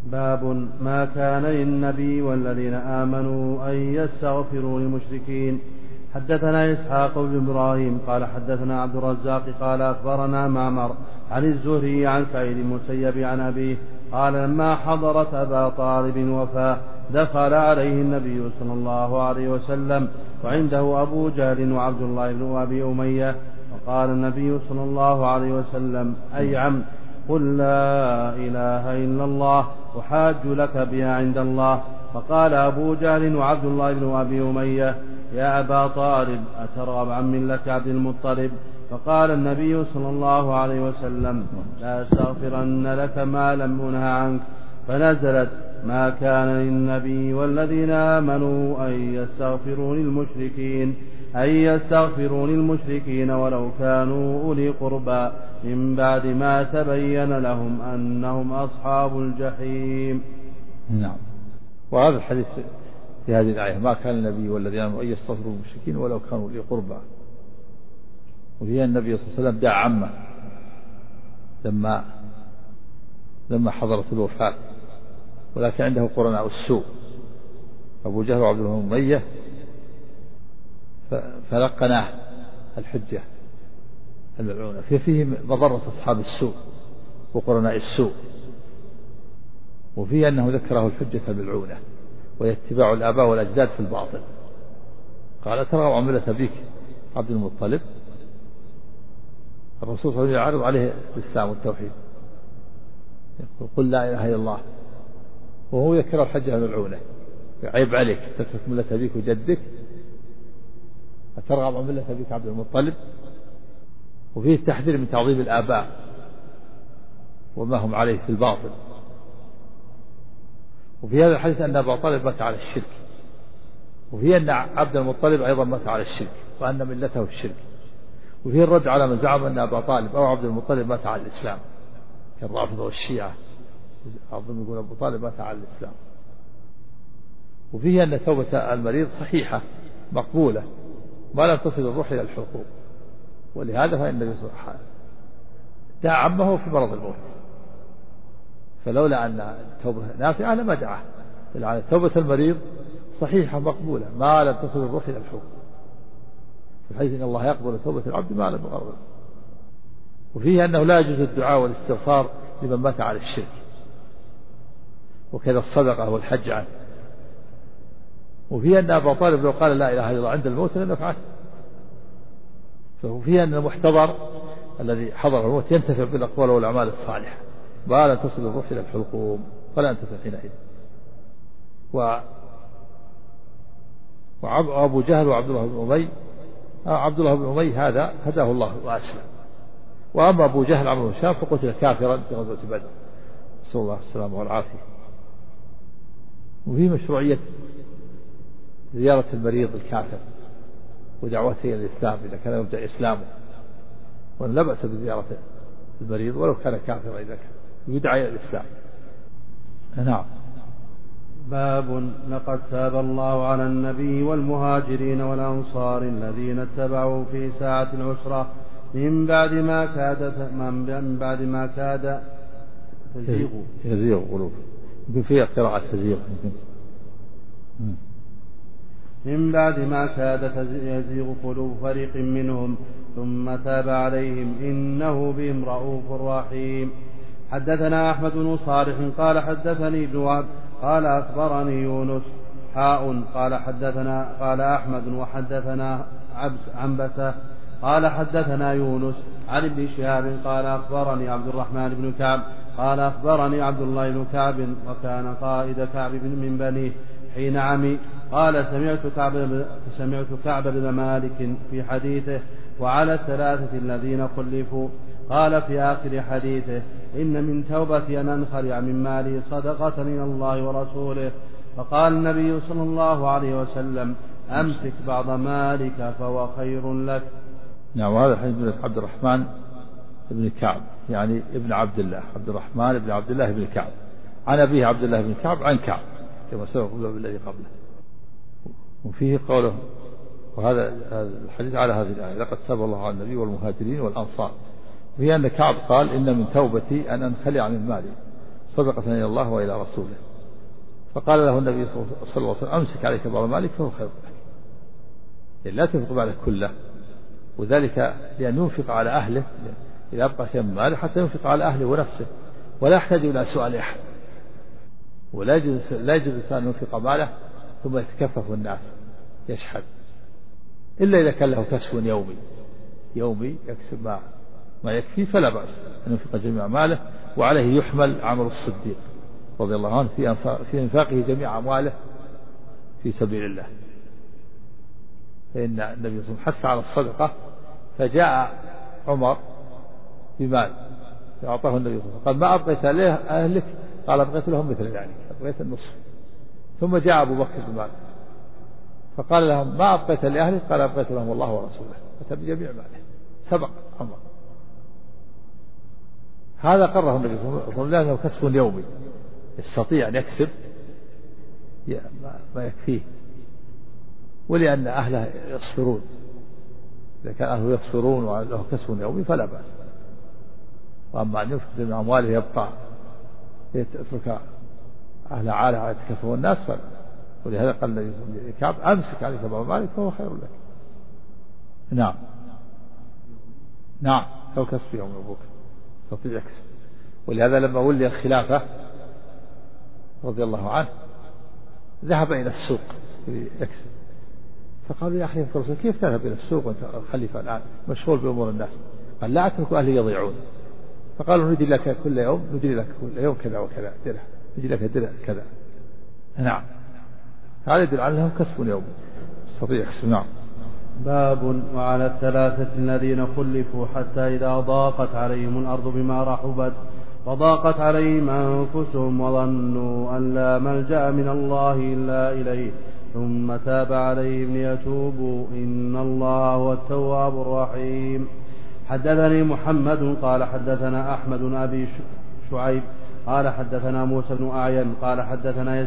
باب ما كان للنبي والذين آمنوا أن يستغفروا للمشركين. حدثنا إسحاق بن إبراهيم قال حدثنا عبد الرزاق قال أخبرنا معمر عن الزهري عن سعيد المسيب عن أبيه قال لما حضرت أبا طالب وفاة دخل عليه النبي صلى الله عليه وسلم وعنده أبو جهل وعبد الله بن أبي أمية، وقال النبي صلى الله عليه وسلم: أي عم، قل لا إله إلا الله أحاج لك بها عند الله. فقال أبو جهل وعبد الله بن أبي أمية: يا أبا طالب أترغب عن ملة عبد المطلب؟ فقال النبي صلى الله عليه وسلم: لا أستغفرن لك ما لم أنه عنك. فنزلت: ما كان للنبي والذين آمنوا أن يستغفروا للمشركين ولو كانوا أولي قربى من بعد ما تبين لهم أنهم أصحاب الجحيم. نعم. وهذا الحديث في هذه الآية: ما كان النبي والذين آمنوا أن يستغفروا للمشركين ولو كانوا أولي قربى. وفيها النبي صلى الله عليه وسلم دعا عمه لما حضرت الوفاة، ولكن عنده قرناء السوء أبو جهل وعبد الله بن أمية، فلقناه الحجة الملعونة فيه مضرة أصحاب السوء وقرناء السوء. وفيه أنه ذكره الحجة الملعونة ويتباع الآباء والأجداد في الباطل. قال: ترى عن ملة أبيك عبد المطلب. الرسول صلى الله عليه وسلم يعرض عليه الإسلام والتوحيد، يقول: قل لا إله إلا الله، وهو يذكر الحجة الملعونة: عيب عليك تترك ملة أبيك وجدك، أترغب عن ملة أبيك عبد المطلب. وفيه التحذير من تعظيم الآباء وما هم عليه في الباطل. وفي هذا الحديث أن أبا طالب مات على الشرك، وفيه أن عبد المطلب أيضا مات على الشرك وأن ملته الشرك. وفيه الرد على من زعم أن أبا طالب أو عبد المطلب مات على الإسلام كالرافضة والشيعة، أظن يقول أبو طالب مات على الإسلام. وفيه أن توبة المريض صحيحة مقبولة ما لم تصل الروح إلى الحقوق، ولهذا فإن النبي صلى الله عليه وسلم دعا عمه في مرض الموت، فلولا أن التوبة نافعة لما دعاه. لأن توبة المريض صحيحة مقبولة ما لم تصل الروح إلى الحقوق، في الحديث: إن الله يقبل توبة العبد ما لم يغرر. وفيه أنه لا يجوز الدعاء والاستغفار لمن مات على الشرك، وكذا الصدقة والحج عنه. وفيه أن أبا طالب لو قال لا إله إلا الله عند الموت لم يفعل. ففيه أن المحتضر الذي حضر الموت ينتفع بالأقوال والأعمال الصالحة ما لا تصل الروح إلى الحلقوم فلا ينتفع حينئذ. وأبو جهل وعبد الله بن أمية، عبد الله بن أمية هذا هداه الله وأسلم. وأما أبو جهل عمرو بن هشام فقتل كافرا في غزوة بدر، نسأل الله السلامة والعافية. وفي مشروعية زيارة المريض الكافر ودعوته إلى الإسلام إذا كان يرجع إسلامه، وأن لا بأس بزيارة المريض ولو كان كافرا إذا كان يدعى إلى الإسلام. نعم. باب لقد تاب الله على النبي والمهاجرين والأنصار الذين اتبعوا في ساعة العسرة من بعد ما كاد تزيغ قلوب. يمكن فيها قراءة تزيغ. من بعد ما كاد يزيغ قلوب فريق منهم ثم تاب عليهم إنه بهم رؤوف رحيم. حدثنا أحمد بن صالح قال حدثني ابن وهب قال أخبرني يونس قال أحمد وحدثنا عنبسة قال حدثنا يونس عن ابن شهاب قال أخبرني عبد الرحمن بن كعب قال أخبرني عبد الله بن كعب وكان قائد كعب من بنيه حين عمي قال سمعت كعب بن مالك في حديثه: وعلى الثلاثة الذين خلفوا. قال في آخر حديثه: إن من توبتي أن أنخلع من مالي صدقة من الله ورسوله. فقال النبي صلى الله عليه وسلم: أمسك بعض مالك فهو خير لك. نعم. وهذا حديث عبد الرحمن بن كعب يعني ابن عبد الله، عبد الرحمن بن عبد الله بن كعب عن أبيه عبد الله بن كعب عن كعب كما سبق بالذي قبله. وفيه قوله، وهذا الحديث على هذه الآية: لقد تاب الله على النبي والمهاجرين والأنصار. وهي أن كعب قال: إن من توبتي أن أنخلع من مالي صدقة إلى الله وإلى رسوله. فقال له النبي صلى الله عليه وسلم أمسك عليك بعض مالك فهو خير لك، لا تنفق مالك كله، وذلك لأن ينفق على أهله إذا أبقى شيء من ماله حتى ينفق على أهله ونفسه، ولا يحتاج إلى سؤال أحد. ولا يجوز الإنسان أن ينفق ماله ثم يتكفف الناس يشحذ، إلا إذا كان له كسب يومي يكسب ما يكفي فلا بأس أن ينفق جميع ماله، وعليه يحمل عمل الصديق رضي الله عنه في إنفاقه جميع أمواله في سبيل الله. فإن النبي صلى الله عليه وسلم حث على الصدقة، فجاء عمر بمال فأعطاه النبي صلى الله عليه وسلم، قال ما أبقيت أهلك؟ قال أبقيت لهم مثل ذلك، أبقيت النصف. ثم جاء أبو بكر بمال فقال لهم ما أبقيت لأهلك؟ قال أبقيت لهم الله ورسوله، أتى بجميع ماله، سبق عمر. هذا قرره النبي صلى الله عليه وسلم لأنه كسب يومي يستطيع أن يكسب ما يكفيه، ولأن أهله يصفرون، إذا كان أهله يصفرون وله كسب يومي فلا بأس. وأما أن ينفق من أمواله يبقى يترك أهل عاله يتكفون الناس فلا. ولهذا قال النبي صلى الله عليه وسلم أمسك عليك بعض مالك فهو خير لك. نعم لو كسب يوم أبوك يستطيع يكسب. ولهذا لما ولي الخلافة رضي الله عنه ذهب إلى السوق يكسب، فقالوا يا أخي كيف تذهب إلى السوق وأنت خليفة الآن مشغول بأمور الناس؟ قال لا أترك أهلي يضيعون. فقالوا ندري لك كل يوم كذا وكذا درهم، ندري لك درهم كذا. نعم هذا يدل على أنه كسب يومي يستطيع يكسب. نعم. باب وعلى الثلاثة الذين خلفوا حتى إذا ضاقت عليهم الأرض بما رحبت وضاقت عليهم أنفسهم وظنوا أن لا ملجأ من الله إلا إليه ثم تاب عليهم ليتوبوا إن الله هو التواب الرحيم. حدثني محمد قال حدثنا أحمد بن أبي شعيب قال حدثنا موسى بن أعين قال حدثنا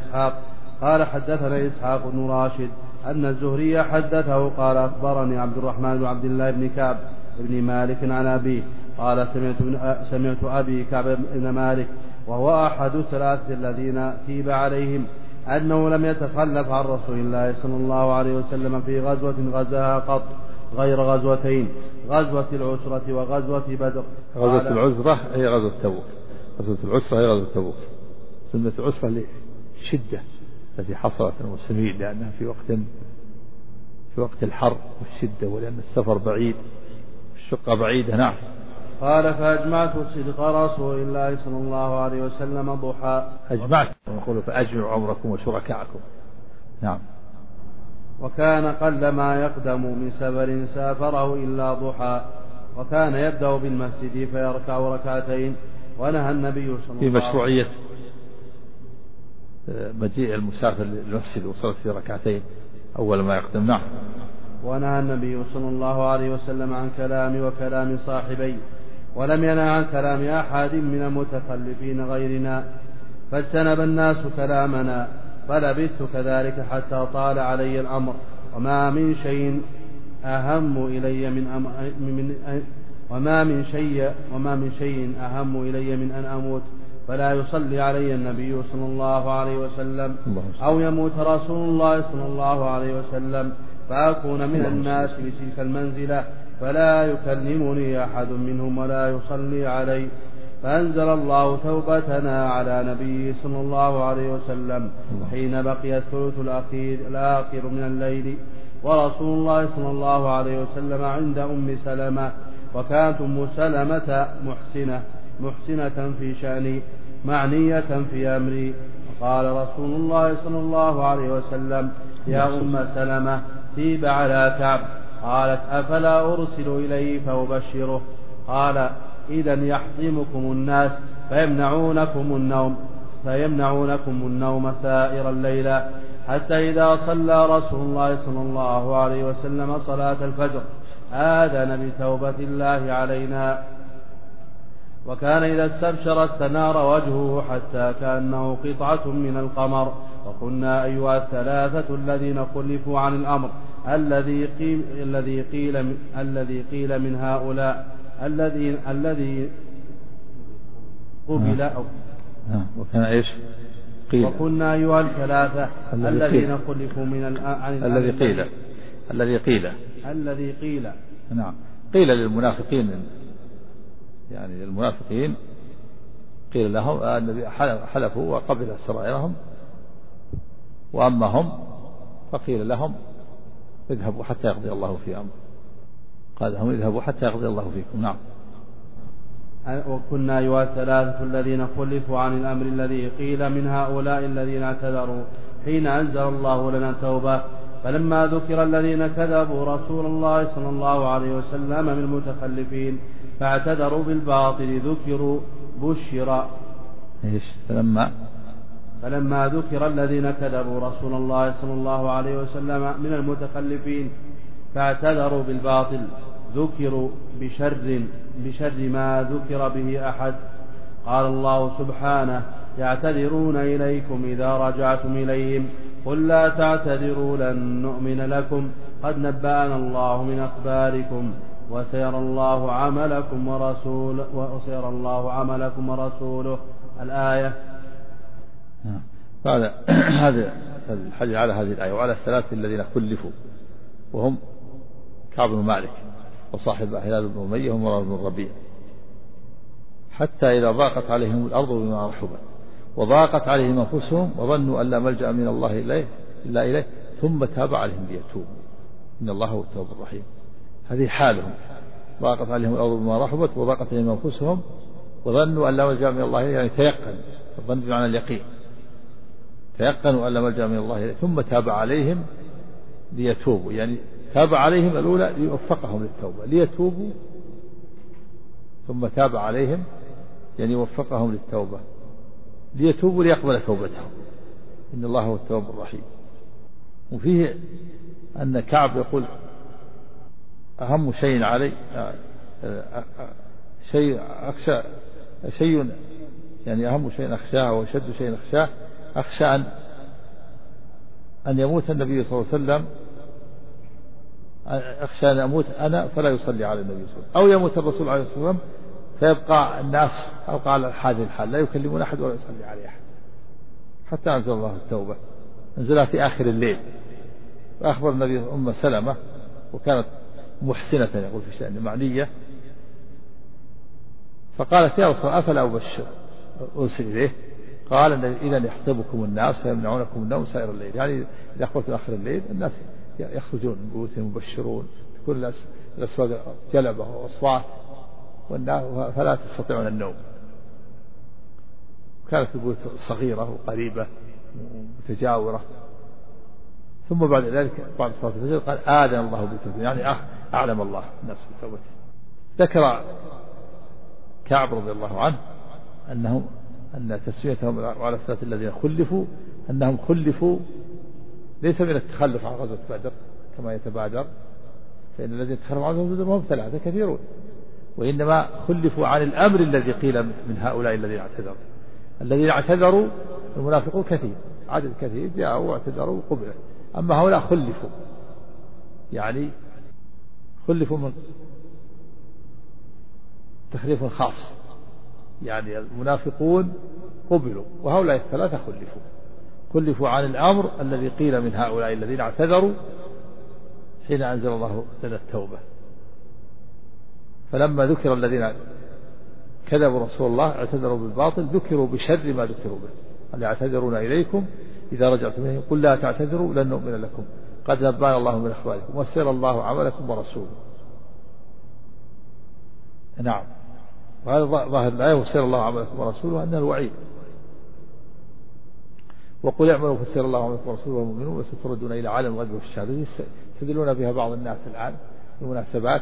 إسحاق بن راشد أن الزهري حدثه قال أخبرني عبد الرحمن بن عبد الله بن كعب بن مالك عن أبيه قال سمعت أبي كعب بن مالك وهو أحد الثلاثة الذين تيب عليهم أنه لم يتخلف عن رسول الله صلى الله عليه وسلم في غزوة غزاها قط غير غزوتين، غزوة العسرة وغزوة بدر. غزوة العسرة هي غزوة تبوك، غزوة العسرة هي غزوة تبوك. سميت العسرة للشدة التي حصلت المسلمين لأنها في وقت الحر والشدة، ولأن السفر بعيد الشقة بعيدة. نعم. قال فأجمعت صدق رسول الله صلى الله عليه وسلم ضحى. أجمعت ونقول فأجمعوا عمركم وشركاءكم. نعم. وكان قل ما يقدم من سفر سافره إلا ضحى، وكان يبدأ بالمسجد فيركع ركعتين. ونهى النبي صلى الله عليه وسلم في مشروعية مجيء المسافر للمسجد وصلت في ركعتين أول ما يقدم. نعم. ونهى النبي صلى الله عليه وسلم عن كلام وكلام صاحبي، ولم ينهى عن كلام أحد من المتخلفين غيرنا، فاجتنب الناس كلامنا، فلبثت كذلك حتى طال علي الأمر، وما من شيء أهم إلي من أن أموت فلا يصلي علي النبي صلى الله عليه وسلم أو يموت رسول الله صلى الله عليه وسلم فأكون من الناس بتلك المنزلة فلا يكلمني أحد منهم ولا يصلي علي. فأنزل الله توبتنا على نبيه صلى الله عليه وسلم حين بقي الثلث الآخر من الليل، ورسول الله صلى الله عليه وسلم عند أم سلمة، وكانت أم سلمة محسنة في شأني معنية في أمري. وقال رسول الله صلى الله عليه وسلم يا أم سلمة تيب على كعب. قالت أفلا أرسل إليه فأبشره؟ قال إذا يحطمكم الناس فيمنعونكم النوم سائر الليلة، حتى إذا صلى رسول الله صلى الله عليه وسلم صلاة الفجر آذن بتوبة الله علينا، وكان إذا استبشر استنار وجهه حتى كأنه قطعة من القمر. وكنا أيها الثلاثة الذين خلفوا عن الأمر الذي قيل من هؤلاء الذي قبل وكان إيش قيل وكنا أيها الثلاثة الذين خلفوا عن الذي قيل نعم قيل للمنافقين، يعني للمنافقين قيل لهم النبي حلفوا وقبل سرائرهم، وأما هم فقيل لهم اذهبوا حتى يقضي الله في أمر، قال لهم اذهبوا حتى يقضي الله فيكم. نعم. وكنا أيها الثلاثة الذين خلفوا عن الأمر الذي قيل من هؤلاء الذين اعتذروا حين أنزل الله لنا التوبة، فلما ذكر الذين كذبوا رسول الله صلى الله عليه وسلم من المتخلفين فاعتذروا بالباطل ذكروا بشر. فلما ذكر الذين كذبوا رسول الله صلى الله عليه وسلم من المتخلفين فاعتذروا بالباطل ذكروا بشر ما ذكر به أحد. قال الله سبحانه يعتذرون إليكم إذا رجعتم إليهم قل لا تعتذروا لن نؤمن لكم قد نبأنا الله من أخباركم وسيرى الله عملكم ورسوله الآية. هذا الحديث على هذه الآية وعلى الثلاثة الذين خلفوا، وهم كعب بن مالك وصاحب هلال بن أمية ومرار بن الربيع، حتى إذا ضاقت عليهم الأرض بما رحبت وضاقت عليهم أنفسهم وظنوا أن لا ملجأ من الله إلا إليه ثم تاب عليهم ليتوبوا إن الله هو التواب الرحيم. هذه حالهم، ضاقت عليهم الأرض بما رحبت وضاقت عليهم أنفسهم وظنوا أن لا ملجأ من الله، يعني تيقن، الظن بمعنى اليقين، تيقنوا أن لا ملجأ من الله إليه ثم تاب عليهم ليتوبوا، يعني تاب عليهم الأولى ليوفقهم للتوبة ليتوبوا، ثم تاب عليهم يعني وفقهم للتوبة ليتوبوا ليقبل توبتهم إن الله هو التواب الرحيم. وفيه أن كعب يقول أهم شيء علي شيء يعني أهم شيء أخشاه وأشد شيء أخشاه، أخشى أن يموت النبي صلى الله عليه وسلم، أخشى أن أموت أنا فلا يصلي على النبي صلى الله عليه وسلم، أو يموت الرسول عليه الصلاة والسلام فيبقى الناس أبقى على هذه الحال لا يكلمون أحد ولا يصلي عليه أحد، حتى أنزل الله التوبة، أنزلها في آخر الليل. فأخبر النبي أم سلمة وكانت محسنة يقول في شأن معنية، فقالت يا رسول الله أفلا أرسل إليه؟ قال إذا يحسبكم الناس فيمنعونكم النوم سائر الليل، يعني إذا أخبرت آخر الليل الناس يخرجون من بيوتهم مبشرون، كل الأسواق جلبة وأصوات فلا تستطيعون النوم. كانت البيوت صغيرة وقريبة متجاورة. ثم بعد ذلك بعد صلاة الفجر قال آذن الله بتوبته، يعني أعلم الله الناس بتوبته. ذكر كعب رضي الله عنه أن تسميتهم على الثلاثة الذين خلفوا أنهم خلفوا ليس من التخلف عن غزوة بدر كما يتبادر، فإن الذين تخلفوا عن غزوة بدر هم ثلاثة كثيرون، وإنما خلفوا عن الأمر الذي قيل من هؤلاء الذين اعتذروا. الذين اعتذروا المنافقون كثير، عدد كثير جاءوا واعتذروا وقبلوا، أما هؤلاء خلفوا، يعني خلفوا من تخليف خاص، يعني المنافقون قبلوا وهؤلاء الثلاثة خلفوا عن الأمر الذي قيل من هؤلاء الذين اعتذروا حين أنزل الله لنا التوبة. فلما ذكر الذين كذبوا رسول الله اعتذروا بالباطل ذكروا بشر ما ذكروا به، أن يعتذرون إليكم إذا رجعتم إليهم قل لا تعتذروا لن نؤمن لكم قد نبأنا الله من أخباركم وسيرى الله عملكم ورسوله. نعم، وهذا ظاهر الآية وسيرى الله عملكم ورسوله أنها الوعيد. وقل اعملوا فسيرى الله عملكم ورسوله والمؤمنون وستردون إلى عالم الغيب والشهادة، يستدلون بها بعض الناس الآن في المناسبات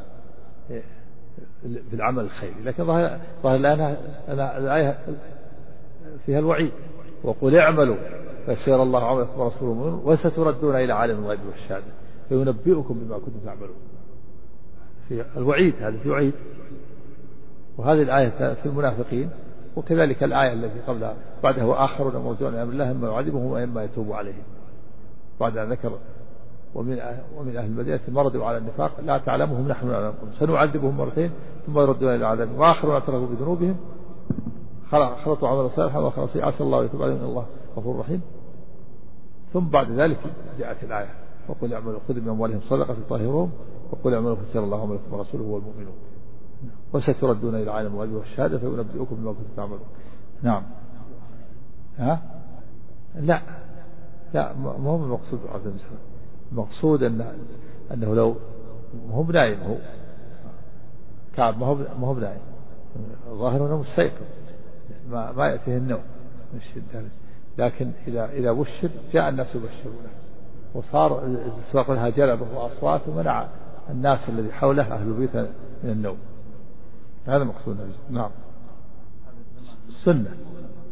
في العمل الخيري، لكن ظاهر الآية فيها الوعيد. وقل اعملوا فسيرى الله عملكم ورسوله والمؤمنون وستردون إلى عالم الغيب والشهادة فينبئكم بما كنتم تعملون. في الوعيد، هذا في وعيد. وهذه الآية في المنافقين، وكذلك الآية التي قبلها بعدها وآخرون مرجون أمر الله إما يعذبهم وإما يتوب عليهم، بعد أن ذكر ومن أهل المدينة مرضوا على النفاق لا تعلمهم نحن نعلمكم سنعذبهم مرتين ثم يردون إلى العذاب وآخرون اعترفوا بذنوبهم خلطوا عمل صالحا وخلاص عسى الله يتوب عليهم إن الله غفور رحيم. ثم بعد ذلك جاءت الآية وقل اعملوا خذ من أموالهم صدقة تطهرهم وقل اعملوا فسيرى الله عملكم ورسوله والمؤمنون وستردون إلى عالم الغيب والشهادة فينبئكم بما كنتم تعملون. نعم. لا ما هو المقصود المقصود أنه لو ما هو بنايم هو كعب ما هو بنايم ظاهر أنه مستيقظ ما يأتيه النوم لكن إذا بشر جاء الناس يبشرونه وصار السواق لها جلبه وأصوات ومنع الناس الذي حوله أهل البيت من النوم. هذا مقصود. نعم. سنة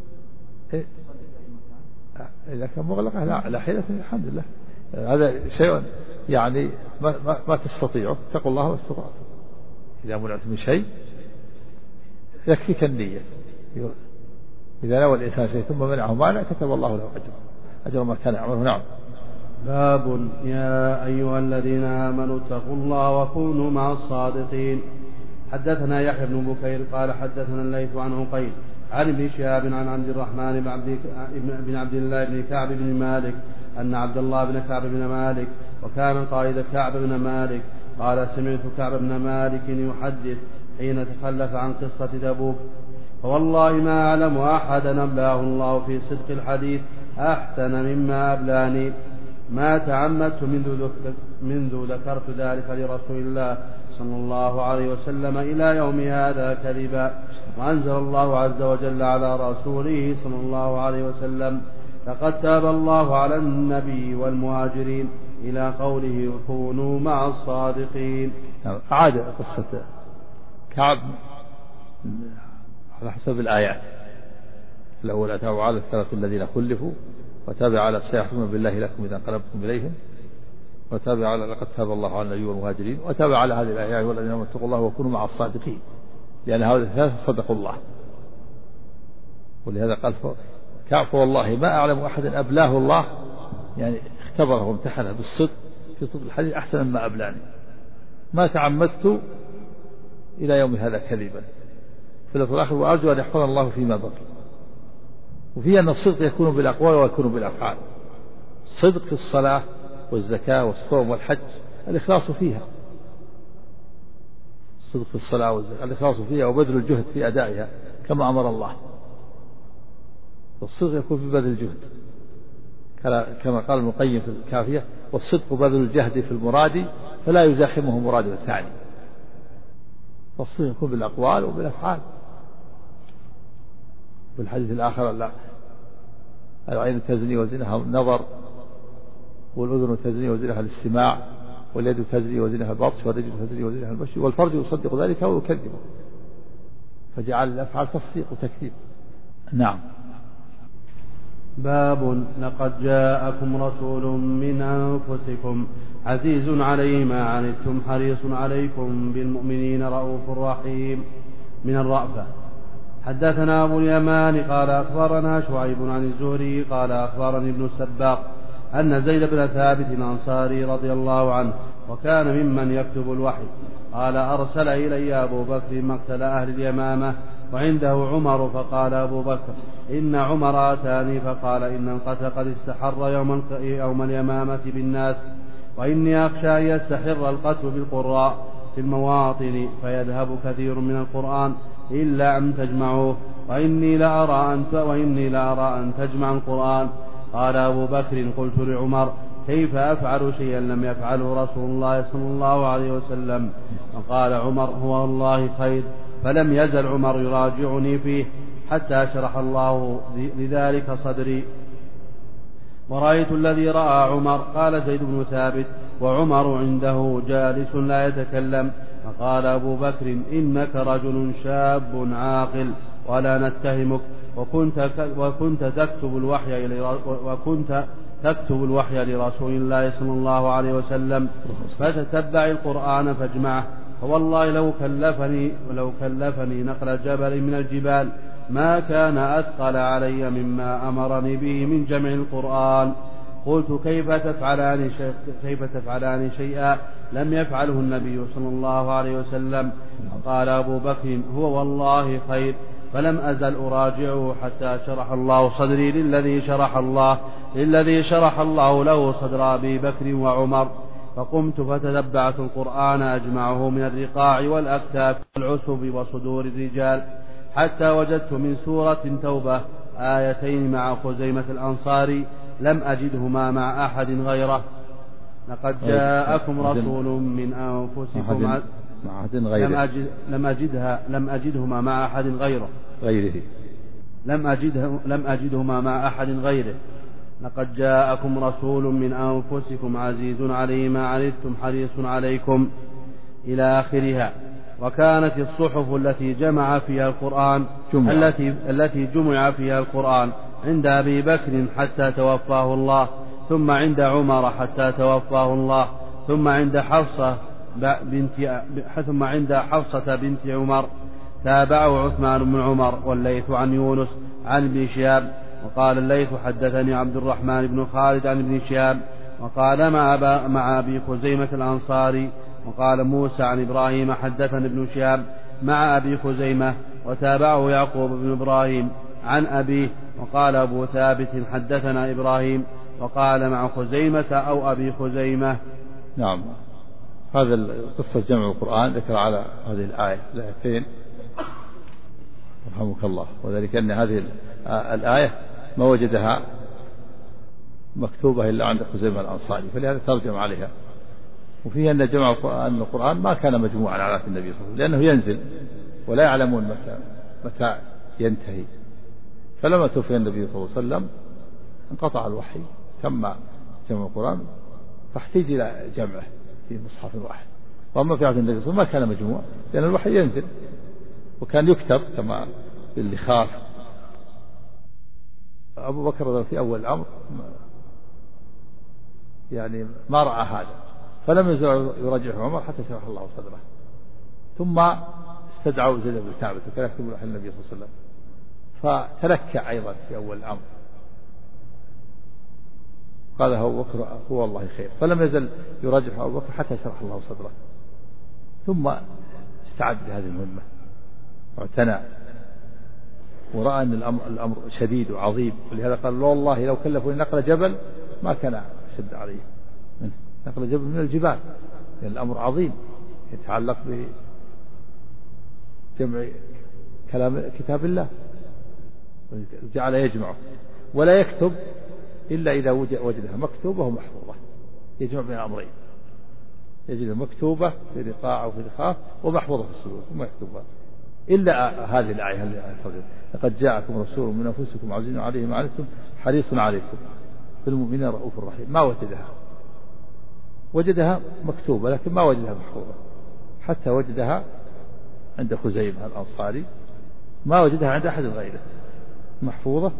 إذا كان مغلقة لا حيلة الحمد لله. هذا شيء يعني ما تستطيعه اتقوا الله ما استطعتم. إذا منعت من شيء يكفيك النية. إذا نوى الإنسان شيء ثم منعه مانع كتب الله له أجر ما كان يعمله. نعم. باب يا أيها الذين آمنوا اتقوا الله وكونوا مع الصادقين. حدثنا يحيى بن بكير قال حدثنا الليث عن عقيل عن ابن شهاب عن عبد الرحمن بن عبد الله بن كعب بن مالك أن عبد الله بن كعب بن مالك وكان قائد كعب بن مالك قال سمعت كعب بن مالك يحدث حين تخلف عن قصة تبوك فوالله ما أعلم أحدا أبلاه الله في صدق الحديث أحسن مما أبلاني ما تعمدت منذ ذكرت ذلك لرسول الله صلى الله عليه وسلم إلى يوم هذا كذبا. وأنزل الله عز وجل على رسوله صلى الله عليه وسلم لقد تاب الله على النبي والمهاجرين إلى قوله كونوا مع الصادقين. أعاد قصة كعب على حسب الآيات. الأول أتابع على الثلاث الذين خلفوا وتابع على سيحكمون بالله لكم إذا انقلبتم إليهم وتابع على لقد تاب الله على النبي والمهاجرين وتابع على هذه الآيات والذين آمنوا اتقوا الله وكونوا مع الصادقين لأن هؤلاء الثلاثة صدقوا الله. ولهذا قال كعب والله ما أعلم أحدا أبلاه الله يعني اختبره وامتحنه بالصدق في صدق الحديث أحسن مما أبلاني ما تعمدت إلى يوم هذا كذبا. في الآخر وأرجو أن يحفظ الله فيما بقي. وفي أن الصدق يكون بالأقوال ويكون بالأفعال. الصدق في الصلاة والزكاة والصوم والحج الإخلاص فيها. الصدق في الصلاة والزكاة الإخلاص فيها وبذل الجهد في أدائها كما أمر الله. والصدق يكون في بذل الجهد كما قال ابن القيم في الكافية والصدق بذل الجهد في المراد فلا يزاحمه مراد الثاني. فالصدق يكون بالأقوال وبالأفعال. في الحديث الآخر لا العين تزني وزنها النظر والأذن تزني وزنها الاستماع واليد تزني وزنها البطش والرجل تزني وزنها المشي والفرج يصدق ذلك أو يكذبه فجعل الأفعال تصديق وتكذيب. نعم. باب لقد جاءكم رسول من أنفسكم عزيز عليه ما عنتم حريص عليكم بالمؤمنين رؤوف رحيم. من الرأفة. حدثنا أبو اليمان قال أخبرنا شعيب عن الزهري قال أخبرني ابن السباق أن زيد بن ثابت الأنصاري رضي الله عنه وكان ممن يكتب الوحي قال أرسل إلي أبو بكر مقتل أهل اليمامة وعنده عمر فقال أبو بكر إن عمر آتاني فقال إن القتل قد استحر يوم اليمامة بالناس وإني أخشى أن يستحر القتل بالقراء في المواطن فيذهب كثير من القرآن إلا أن تجمعوه وإني لأرى أن تجمع القرآن. قال أبو بكر قلت لعمر كيف أفعل شيئا لم يفعله رسول الله صلى الله عليه وسلم. فقال عمر هو الله خير. فلم يزل عمر يراجعني فيه حتى شرح الله لذلك صدري. ورأيت الذي رأى عمر. قال زيد بن ثابت وعمر عنده جالس لا يتكلم. فقال أبو بكر إنك رجل شاب عاقل ولا نتهمك وكنت تكتب الوحي لرسول الله صلى الله عليه وسلم فتتبع القرآن فاجمعه. فوالله لو كلفني نقل جبل من الجبال ما كان أثقل علي مما أمرني به من جمع القرآن. قلت كيف تفعلان شيئا لم يفعله النبي صلى الله عليه وسلم. قال أبو بكر هو والله خير. فلم أزل أراجعه حتى شرح الله صدري للذي شرح الله له صدر أبي بكر وعمر. فقمت فتتبعت القرآن أجمعه من الرقاع والأكتاف والعسب وصدور الرجال حتى وجدت من سورة توبة آيتين مع خزيمة الأنصاري لم أجدهما مع أحد غيره. لقد جاءكم رسول من أنفسكم لم أجدهما مع أحد غيره. لم أجدهما مع أحد غيره. لقد جاءكم رسول من أنفسكم عزيز عليه ما عنتم حريص عليكم إلى آخرها. وكانت الصحف التي جمع فيها القرآن عند أبي بكر حتى توفاه الله، ثم عند عمر حتى توفاه الله، ثم عند حفصة بنت عمر. تابعه عثمان بن عمر والليث عن يونس عن ابن شهاب. وقال الليث حدثني عبد الرحمن بن خالد عن ابن شهاب وقال مع أبي خزيمة الأنصاري. وقال موسى عن إبراهيم حدثني ابن شهاب مع أبي خزيمة. وتابعه يعقوب بن إبراهيم عن أبيه. وقال أبو ثابت حدثنا إبراهيم وقال مع خزيمة أو أبي خزيمة. نعم. هذا قصة جمع القرآن ذكر على هذه الآيتين رحمك الله، وذلك أن هذه الآية ما وجدها مكتوبة إلا عند خزيمة الأنصاري، فلهذا ترجم عليها. وفيها أن جمع القرآن ما كان مجموعا على عهد النبي صلى الله عليه وسلم، لأنه ينزل ولا يعلمون متى ينتهي. فلما توفي النبي صلى الله عليه وسلم انقطع الوحي، تم جمع القرآن، فاحتاج إلى جمعه في مصحف واحد. وأما في عهد النبي صلى الله عليه وسلم ما كان مجموع، لأن الوحي ينزل وكان يكتب كما باللخاف. أبو بكر في أول الأمر يعني ما رأى هذا، فلم يزل يراجعه عمر حتى شرح الله صدره. ثم استدعوا زيد بن ثابت وكان يكتب له النبي صلى الله عليه وسلم، فتلكع أيضا في أول الأمر، قال أبو بكر هو الله خير، فلم يزل يراجعه أبو بكر حتى شرح الله صدره. ثم استعد لهذه المهمة واعتنى ورأى أن الأمر شديد وعظيم، ولهذا قال والله لو كلفوني نقل جبل ما كان شد عليه منه، نقل جبل من الجبال، لأن الأمر عظيم يتعلق بجمع كتاب الله. جعل يجمعه ولا يكتب إلا إذا وجدها مكتوبة ومحفوظة، يجمع بين أمرين، يجد مكتوبة في رقاع أو في رخاء ومحفوظة في الصدور ثم يكتبها. إلا هذه الآية لقد جاءكم رسول من أنفسكم عزيز عليه ما عنتم حريص عليكم بالمؤمنين رؤوف رحيم. ما وجدها مكتوبة لكن ما وجدها محفوظة، حتى وجدها عند خزيمة الأنصاري، ما وجدها عند أحد غيره محفوظة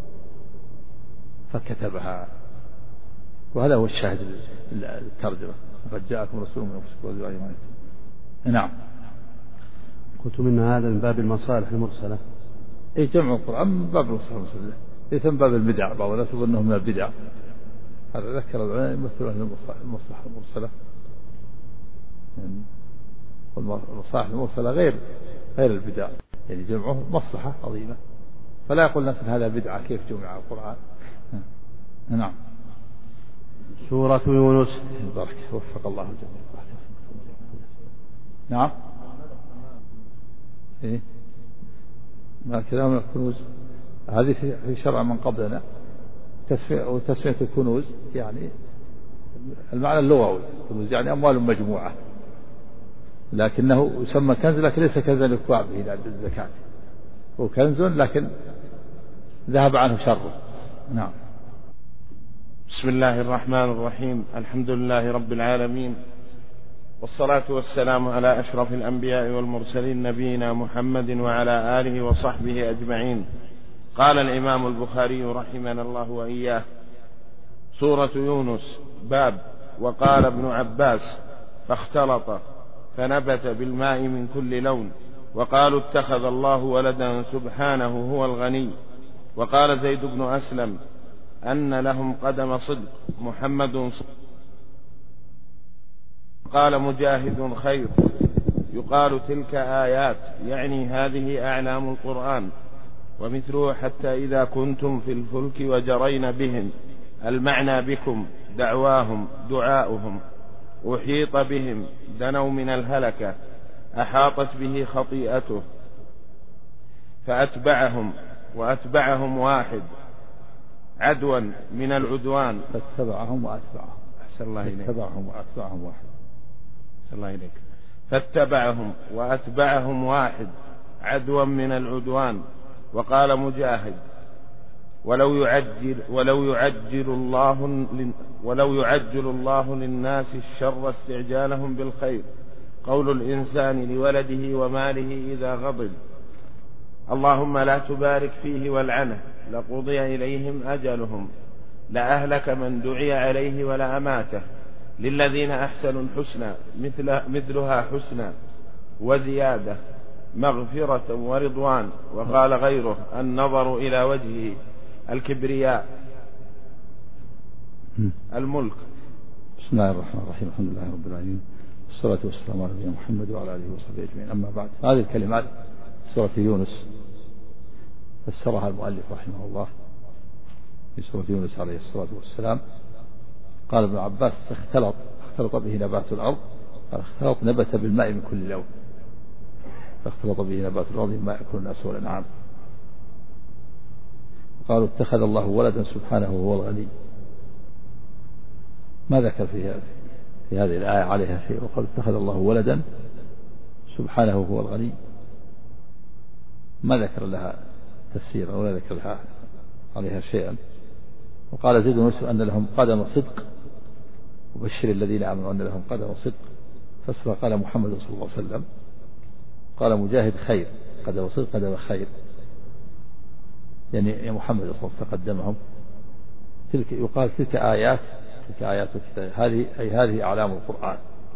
فكتبها. وهذا هو الشاهد الترجمة، لقد جاءكم رسول من أنفسكم عزيز عليه ما عنتم. نعم. قلت من هذا من باب المصالح المرسلة. أي جمع القرآن من باب المصالح المرسلة، ليس من باب البدع. بعض الناس يظن أنه من البدع، هذا ذكر العلماء يمثلون المصلحة المرسلة. والمصالح المرسلة غير البدع، يعني جمعه مصلحة عظيمة، فلا يقول الناس هذا بدعة كيف جمع القرآن. نعم. سورة يونس. بارك وفق الله الجميع. نعم. إيه؟ ما كلام الكنوز هذه في شرع من قبلنا وتسمية الكنوز يعني المعنى اللغوي، الكنوز يعني أموال مجموعة، لكنه يسمى كنز لكن ليس كنزا يكوى به عند الزكاة، هو كنز لكن ذهب عنه شره. نعم. بسم الله الرحمن الرحيم. الحمد لله رب العالمين، والصلاة والسلام على أشرف الأنبياء والمرسلين نبينا محمد وعلى آله وصحبه أجمعين. قال الإمام البخاري رحمنا الله وإياه: سورة يونس. باب. وقال ابن عباس: فاختلط فنبت بالماء من كل لون، وقالوا اتخذ الله ولدا سبحانه هو الغني. وقال زيد بن أسلم: أن لهم قدم صدق محمد صدق. قال مجاهد: خير. يقال تلك آيات، يعني هذه أعلام القرآن. ومثله حتى إذا كنتم في الفلك وجرين بهم، المعنى بكم دعواهم دعاؤهم، أحيط بهم دنوا من الهلكة، أحاطت به خطيئته فأتبعهم وأتبعهم واحد عدوا من العدوان. فاتبعهم وأتبعهم. أحسن الله إليك. فاتبعهم وأتبعهم واحد. أحسن الله إليك. فاتبعهم وأتبعهم واحد عدوا من العدوان. وقال مجاهد: ولو يعجل الله للناس الشر استعجالهم بالخير، قول الإنسان لولده وماله إذا غضب: اللهم لا تبارك فيه والعنه، لقضي إليهم أجلهم، لأهلك من دعي عليه ولأماته. للذين أحسنوا الحسنى مثلها حسنى وزيادة، مغفرة ورضوان. وقال غيره: النظر إلى وجهه، الكبرياء، الملك. بسم الله الرحمن الرحيم. الحمد لله رب العالمين، والصلاة والسلام على نبينا محمد وعلى آله وصحبه أجمعين. أما بعد، هذه الكلمات سورة يونس فسرها المؤلف رحمه الله في سورة يونس عليه الصلاة والسلام. قال ابن عباس: اختلط به نبات الأرض، اختلط نبت بالماء من كل لون، فاختلط به نبات الأرض مما يأكل الناس والأنعام. قالوا: اتخذ الله ولدا سبحانه وهو الغني. ما ذكر في هذه الآية عليها شيء. وقال: اتخذ الله ولدا سبحانه وهو الغني، ما ذكر لها تفسيرا ولا ذكر لها عليها شيئا. وقال زيد بن يوسف: أن لهم قدم صدق، وبشر الذين آمنوا أن لهم قدم صدق. فسر قال محمد صلى الله عليه وسلم. قال مجاهد: خير، قدم صدق قدم خير، يعني يا محمد صلى الله عليه وسلم تقدمهم. تلك يقال تلك آيات الكتاب، هذه أعلام القرآن.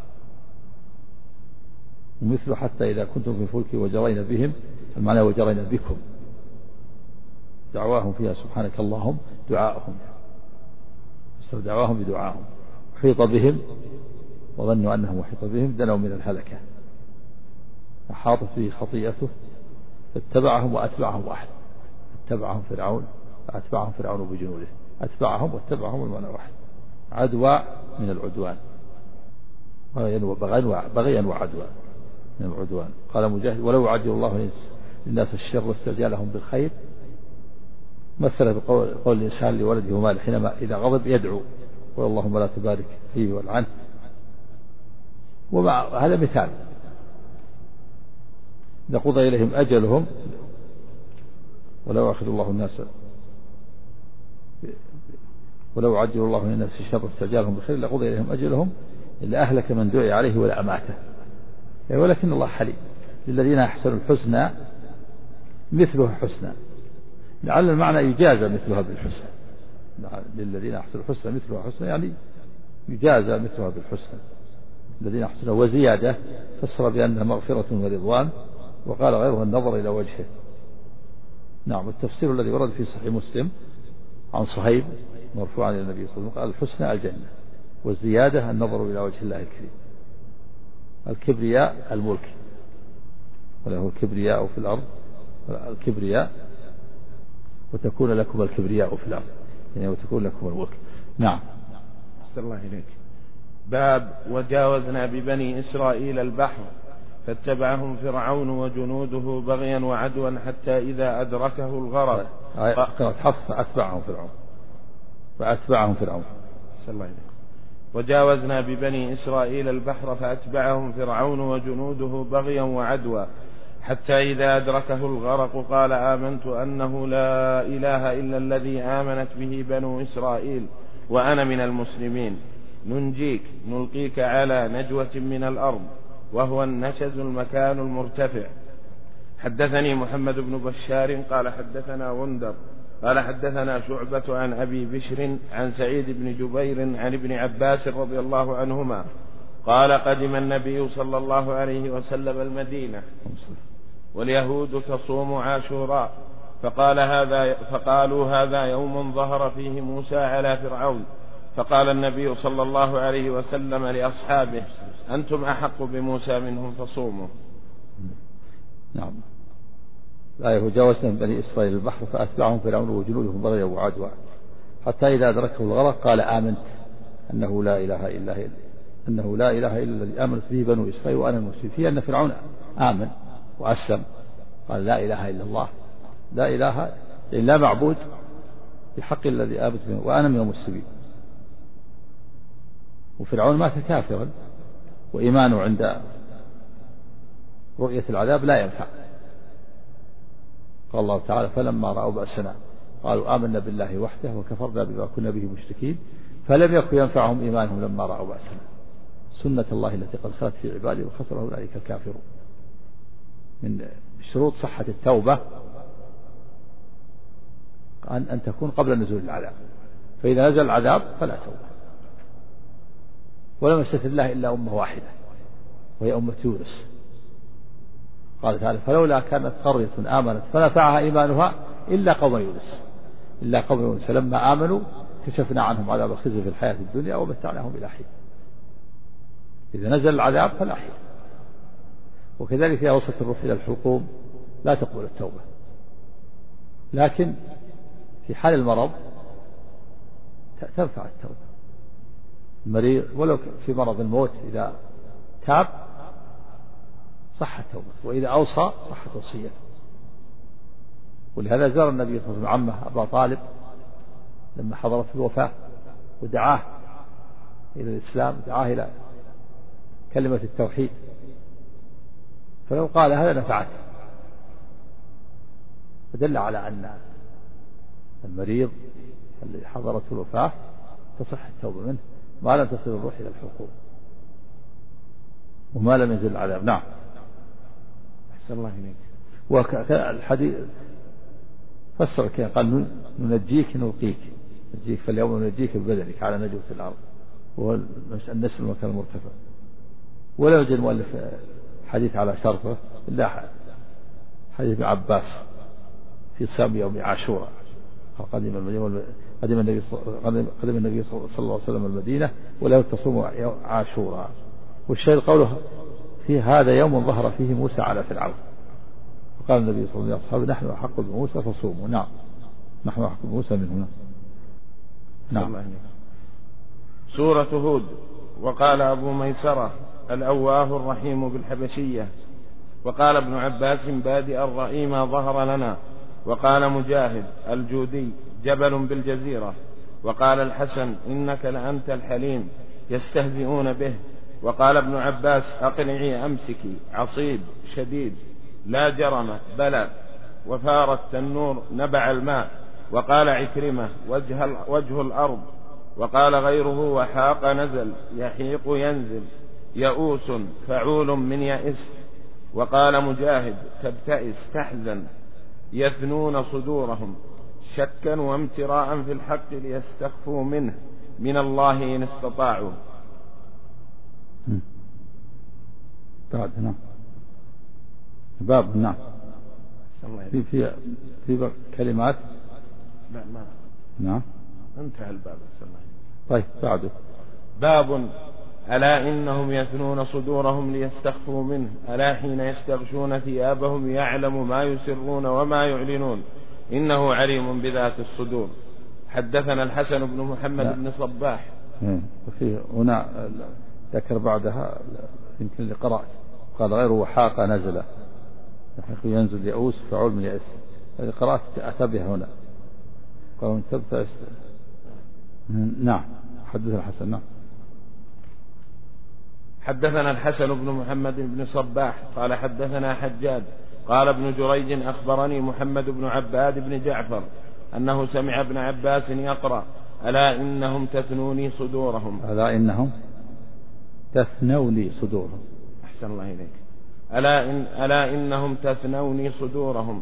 ومثل حتى إذا كنتم في الفلك وجرين بهم، المعنى وجرين بكم، دعواهم فيها سبحانك اللهم، دعاءهم، دعواهم بدعاهم. أحيط بهم وظنوا أنهم أحيط بهم دنوا من الهلكة، أحاطت به خطيئته فاتبعهم وأتبعهم واحد. اتبعهم فرعون فأتبعهم فرعون بجنوده، أتبعهم واتبعهم المعنى واحد، عدوى من العدوان، بغيا وعدوى من العدوان. قال مجاهد: ولو يعجل الله للناس الشر استعجالهم بالخير، مثل بقول الإنسان لولده وماله حينما إذا غضب يدعو: اللهم لا تبارك فيه والعنه. ومع هذا مثال: لقضى إليهم أجلهم، ولو يعجل الله للناس الشر استعجالهم بالخير لقضى إليهم أجلهم، إلا أهلك من دعي عليه ولا أماته. ولكن الله حليم. للذين أحسنوا الحسنى مثلها حسنى، لعل المعنى يجازى مثلها بالحسنى. للذين أحسنوا الحسنى مثلها حسنى، يعني يجازى مثلها بالحسنى. الذين أحسنوا وزيادة، فسر بأنها مغفرة ورضوان. وقال غيره: النظر إلى وجهه. نعم. التفسير الذي ورد في صحيح مسلم عن صهيب مرفوعا إلى النبي صلى الله عليه وسلم قال: الحسنى الجنة، والزيادة النظر إلى وجه الله الكريم. الكبرياء الملك، وله الكبرياء في الأرض، الكبرياء وتكون لكم الكبرياء في الأرض، يعني وتكون لكم الملك. نعم. أحسن الله إليك. باب: وجاوزنا ببني إسرائيل البحر فاتبعهم فرعون وجنوده بغيا وعدوا حتى إذا أدركه الغرق. فأتبعهم فرعون. أحسن الله إليك. وجاوزنا ببني إسرائيل البحر فأتبعهم فرعون وجنوده بغيا وعدوا حتى إذا أدركه الغرق قال: آمنت أنه لا إله إلا الذي آمنت به بنو إسرائيل وأنا من المسلمين. ننجيك، نلقيك على نجوة من الأرض، وهو النشز المكان المرتفع. حدثني محمد بن بشار قال حدثنا غندر قال حدثنا شعبة عن أبي بشر عن سعيد بن جبير عن ابن عباس رضي الله عنهما قال: قدم النبي صلى الله عليه وسلم المدينة واليهود تصوم عاشوراء، فقالوا: هذا يوم ظهر فيه موسى على فرعون، فقال النبي صلى الله عليه وسلم لأصحابه: أنتم أحق بموسى منهم فصوموا. نعم. الآية: وجاوزنا من بني إسرائيل البحر فأتبعهم فرعون وجنودهم بغيا وعدوا حتى إذا أدركه الغرق قال: آمنت أنه لا إله إلا الذي آمنت به بنو إسرائيل وأنا المسلم. في أن فرعون آمن وأسلم، قال: لا إله إلا الله، لا إله إلا معبود بحق الذي آمنت به وأنا من المسلمين. وفرعون مات كافرا، وإيمانه عند رؤية العذاب لا ينفع. قال الله تعالى: فلما رأوا بأسنا قالوا آمنا بالله وحده وكفرنا بما كنا به مشركين فلم يكن ينفعهم إيمانهم لما رأوا بأسنا سنة الله التي قد خلت في عباده وخسر أولئك الكافرون. من شروط صحة التوبة أن تكون قبل نزول العذاب، فإذا نزل العذاب فلا توبة. ولم يستثن الله إلا أمة واحدة وهي أمة يونس. قال تعالى: فلولا كانت قرية آمنت فنفعها إيمانها إلا قوم يونس لما آمنوا كشفنا عنهم عذاب الخزي في الحياة الدنيا ومتعناهم إلى حين. إذا نزل العذاب فلا حين. وكذلك إذا وصلت الروح إلى الحلقوم لا تقبل التوبة، لكن في حال المرض تنفع التوبة. المريض ولو في مرض الموت إذا تاب صحت توبته، وإذا أوصى صحت وصيته. ولهذا زار النبي صلى الله عليه وسلم عمه أبا طالب لما حضرت الوفاة ودعاه إلى الإسلام، دعاه إلى كلمة التوحيد، فلو قال هذا نفعته. فدل على أن المريض الذي حضرته الوفاة تصح التوبة منه ما لم تصل الروح إلى الحلقوم وما لم ينزل العذاب. نعم. أحسن الله إليك. والحديث فسر كيف قال: ننجيك نلقيك، ننجيك فاليوم ننجيك ببدنك على نجوة الأرض، وهو النسل المكان المرتفع. ولا يوجد مؤلف حديث على شرطه إلا حديث ابن عباس في صيام يوم عاشوراء. قدم النبي صلى الله عليه وسلم المدينة ولا تصوم عاشوراء. والشيء قوله في هذا يوم ظهر فيه موسى على فرعون. فقال النبي صلى الله عليه وسلم: نحن أحق بموسى فصوموا. نعم، نحن أحق بموسى من هنا. نعم. سورة هود. وقال أبو ميسرة: الأواه الرحيم بالحبشية. وقال ابن عباس: بادئ الرأي ما ظهر لنا. وقال مجاهد الجودي: جبل بالجزيرة. وقال الحسن: إنك لأنت الحليم يستهزئون به. وقال ابن عباس: أقلعي أمسكي، عصيب شديد، لا جرم بلى، وفار التنور نبع الماء. وقال عكرمة: وجه الأرض. وقال غيره: وحاق نزل، يحيق ينزل، يئوس فعول من يئست. وقال مجاهد: تبتئس تحزن، يثنون صدورهم شكا وامتراء في الحق ليستخفوا منه من الله إن استطاعوا. بعد. نعم. باب. نعم. في كلمات. لا ما. نعم. انتهى الباب. طيب بعده. باب: ألا إنهم يثنون صدورهم ليستخفوا منه، ألا حين يستغشون ثيابهم يعلم ما يسرون وما يعلنون، إنه عليم بذات الصدور. حدثنا الحسن بن محمد بن صباح. وفي هنا ذكر بعدها يمكن اللي قرأت قال غيره: وحاق نزل، ينزل يئوس فعول من يئس. هذه قرأت أتى بها هنا. قالوا تبتئس. نعم. حدثنا الحسن. نعم. حدثنا الحسن بن محمد بن صباح قال حدثنا حجاج قال ابن جريج أخبرني محمد بن عباد بن جعفر أنه سمع ابن عباس يقرأ: ألا إنهم تثنوني صدورهم. ألا تثنوني صدورهم. أحسن الله إليك. ألا إنهم تثنوني صدورهم.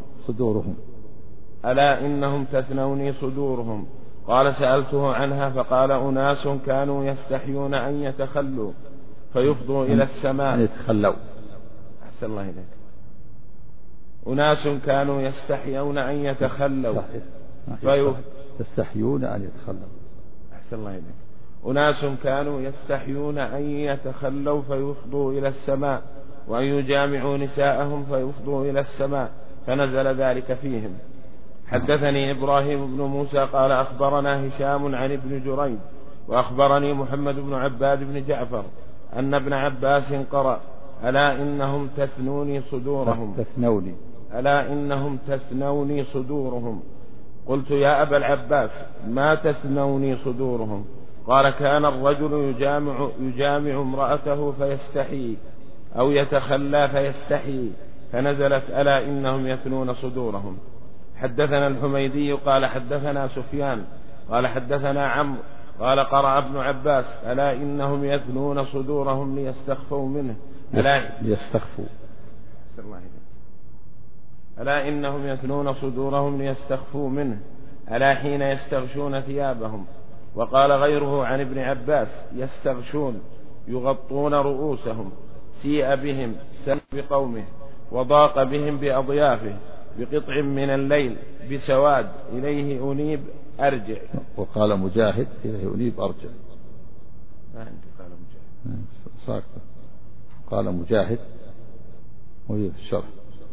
ألا إنهم تثنوني صدورهم. قال: سألته عنها فقال: أناس كانوا يستحيون أن يتخلوا فيفضوا إلى السماء. يتخلوا. أحسن الله إليك. أناس كانوا يستحيون أن يتخلوا يستحيون أن يتخلوا. أحسن الله إليك. أناس كانوا يستحيون أن يتخلوا فيفضوا إلى السماء، وأن يجامعوا نساءهم فيفضوا إلى السماء، فنزل ذلك فيهم. حدثني إبراهيم بن موسى قال أخبرنا هشام عن ابن جريج وأخبرني محمد بن عباد بن جعفر أن ابن عباس قرأ ألا إنهم تثنوني صدورهم. قلت يا أبا العباس ما تثنوني صدورهم؟ قال كان الرجل يجامع امرأته فيستحيي أو يتخلى فيستحيي، فنزلت ألا إنهم يثنون صدورهم. حدثنا الحميدي قال حدثنا سفيان قال حدثنا عمرو قال قرأ ابن عباس ألا إنهم يثنون صدورهم ليستخفوا منه ألا إنهم يثنون صدورهم ليستخفوا منه ألا حين يستغشون ثيابهم. وقال غيره عن ابن عباس يستغشون يغطون رؤوسهم، سيء بهم سن بقومه، وضاق بهم بأضيافه، بقطع من الليل، بسواد، إليه أنيب أرجع. وقال مجاهد إليه أنيب أرجع. قال مجاهد وهي في الشرح.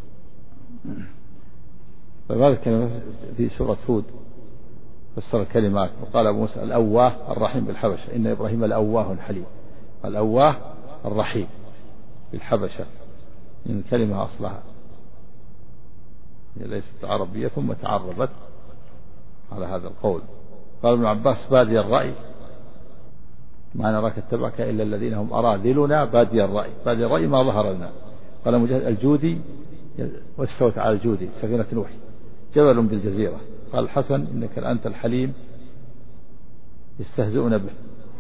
فهذا كان في سورة هود فسر الكلمات. وقال أبو موسى الأواه الرحيم بالحبشة، إن إبراهيم الأواه الحليم. الأواه الرحيم بالحبشة، إن الكلمة أصلها هي ليست عربية ثم تعربت على هذا القول. قال ابن عباس بادي الرأي ما نراك اتبعك إلا الذين هم أراذلنا بادي الرأي ما ظهر لنا. قال مجاهد الجودي واستوت على الجودي سفينة نوح جبل بالجزيرة. قال الحسن إنك أنت الحليم يستهزئون به.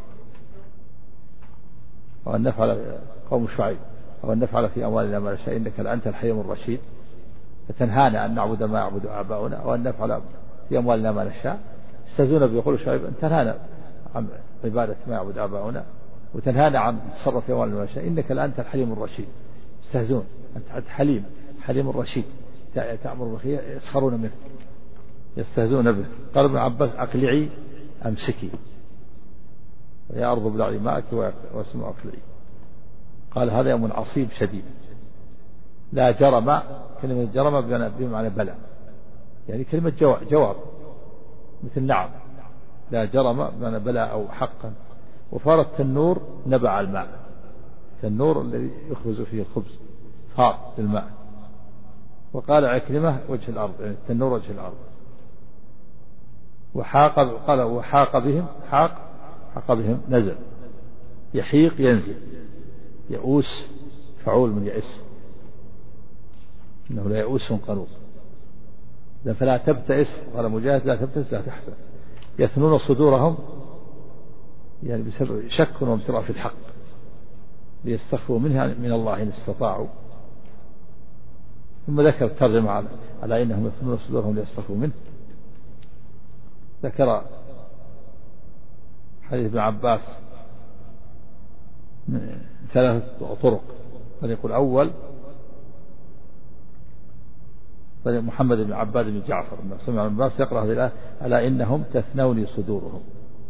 وأن نفعل قوم شعيب وأن نفعل في أموالنا ما نشاء إنك أنت الحليم الرشيد، فتنهانا أن نعبد ما يعبد آباؤنا وأن نفعل في أموالنا ما نشاء. يستهزئون به يقول شعيب أن تنهانا عن عبادة ما يعبد آباؤنا وتنهانا عن تصرف في أموالنا ما نشاء إنك أنت الحليم الرشيد. يستهزئون أنت حليم الرشيد تأمر بالخير يسخرون منه يستهزئون به. قال ابن عباس أقلعي أمسكي يا أرض ابلعي ماءك واسمع أقلعي. قال هذا يوم عصيب شديد. لا جرم، كلمة جرم بمعنى بلى، يعني كلمة جواب مثل نعم. لا جرم بمعنى بلى أو حقا. وفار التنور نبع الماء، التنور الذي يخبز فيه الخبز فار بالماء. وقال عكرمة وجه الأرض، يعني التنور وجه الأرض. قال وحاق بهم حاق بهم نزل، يحيق ينزل، يئوس فعول من يئس، إنه لا يئوس قنوط. فلا تبتئس، قال مجاهد لا تبتئس لا تحزن. يثنون صدورهم يعني بسبب شك وامتراء في الحق ليستخفوا منها من الله إن استطاعوا. ثم ذكر الترجمة على إنهم يثنون صدورهم ليستخفوا منه. ذكر حديث ابن عباس ثلاثة طرق. الطريق الأول طريق محمد بن عباد بن جعفر لما سمع ابن عباس يقرأ هذه الآية ألا إنهم تثنوني صدورهم،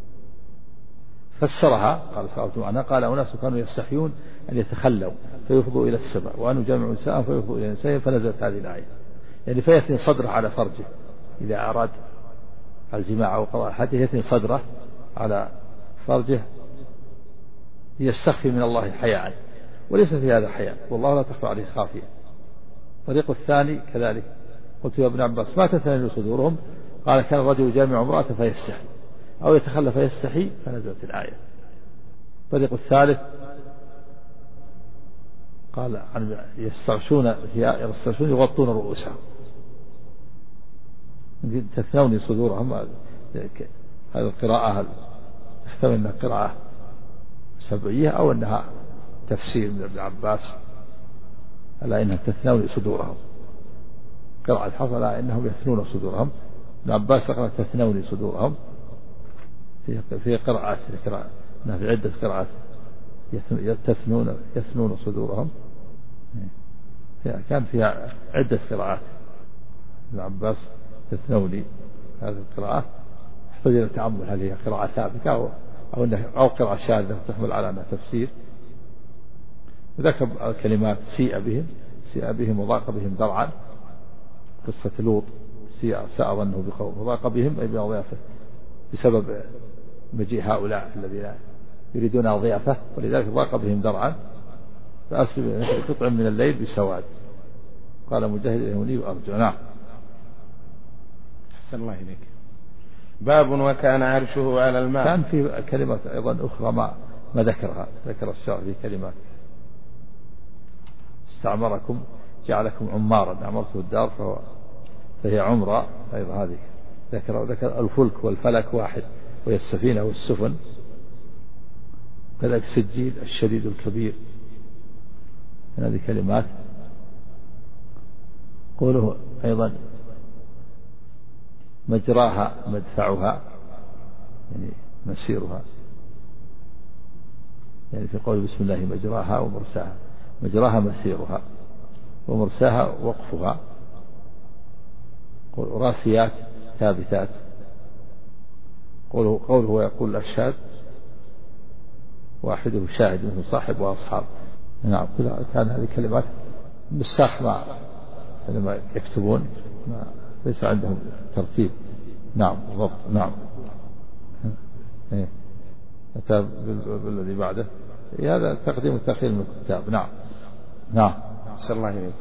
فسرها قال صلى الله عليه وسلم قال أناس كانوا يستحيون أن يتخلوا فيفضوا إلى السماء وأن يجامعوا نساء فيفضوا إلى نساء، فنزلت هذه الآية. يعني فيثني صدره على فرجه إذا أراد الجماع أو قضاء حاجة، يثني صدره على فرجه يستخفي من الله حياء، وليس في هذا حياء والله لا تخفى عليه خافية. الطريق الثاني كذلك قلت يا ابن عباس ما تثنون صدورهم؟ قال كان الرجل يجامع امرأة فيستحي أو يتخلى فيستحي، فنزلت الآية. الطريق الثالث قال يستغشون يغطون رؤوسهم، تثنون صدورهم. هذه القراءة تحتمل أنها قراءة سبعية أو أنها تفسير من ابن عباس ألا إنهم تثنون صدورهم. قراءة حفص ألا إنهم يثنون صدورهم. ابن عباس قال تثنون صدورهم. في قراءات في عدة قراءات يثنون صدورهم، كان فيها عدة قراءات. ابن عباس تثنوني، هذه القراءة يحتاج إلى تأمل هل هي قراءة ثابتة أو قراءة شاذة تحمل على أنها تفسير. ذكر كلمات سيء بهم وضاق بهم ذرعا، قصة لوط ساء ظنه بقوم وضاق بهم أي بأضيافه بسبب مجيء هؤلاء الذين يريدون أضيافه، ولذلك ضاق بهم ذرعا فأسلم قطع من الليل بسواد. قال مجاهد يهوني وأرجو. نعم. أحسن الله إليك. باب وكان عرشه على الماء. كان في كلمة أيضا أخرى ما ذكر الشرع في كلمات استعمركم جعلكم عمارا، أعمرته الدار فهي عمرة أيضا. هذه ذكر الفلك والفلك واحد وهي السفينة والسفن. كذلك سجيل الشديد الكبير. هذه كلمات. قوله أيضا مجراها مدفعها يعني مسيرها، يعني في قول بسم الله مجراها ومرساها، مجراها مسيرها ومرساها وقفها. راسيات ثابتات. قوله ويقول الأشهاد واحده شاهد منه صاحب وأصحاب. نعم. كان هذه كلمات بالساخ لما يكتبون ليس عندهم ترتيب. نعم بالضبط. نعم. أتى بالذي بعده. هذا تقديم التأخير من الكتاب. نعم. نعم. صلى الله عليه.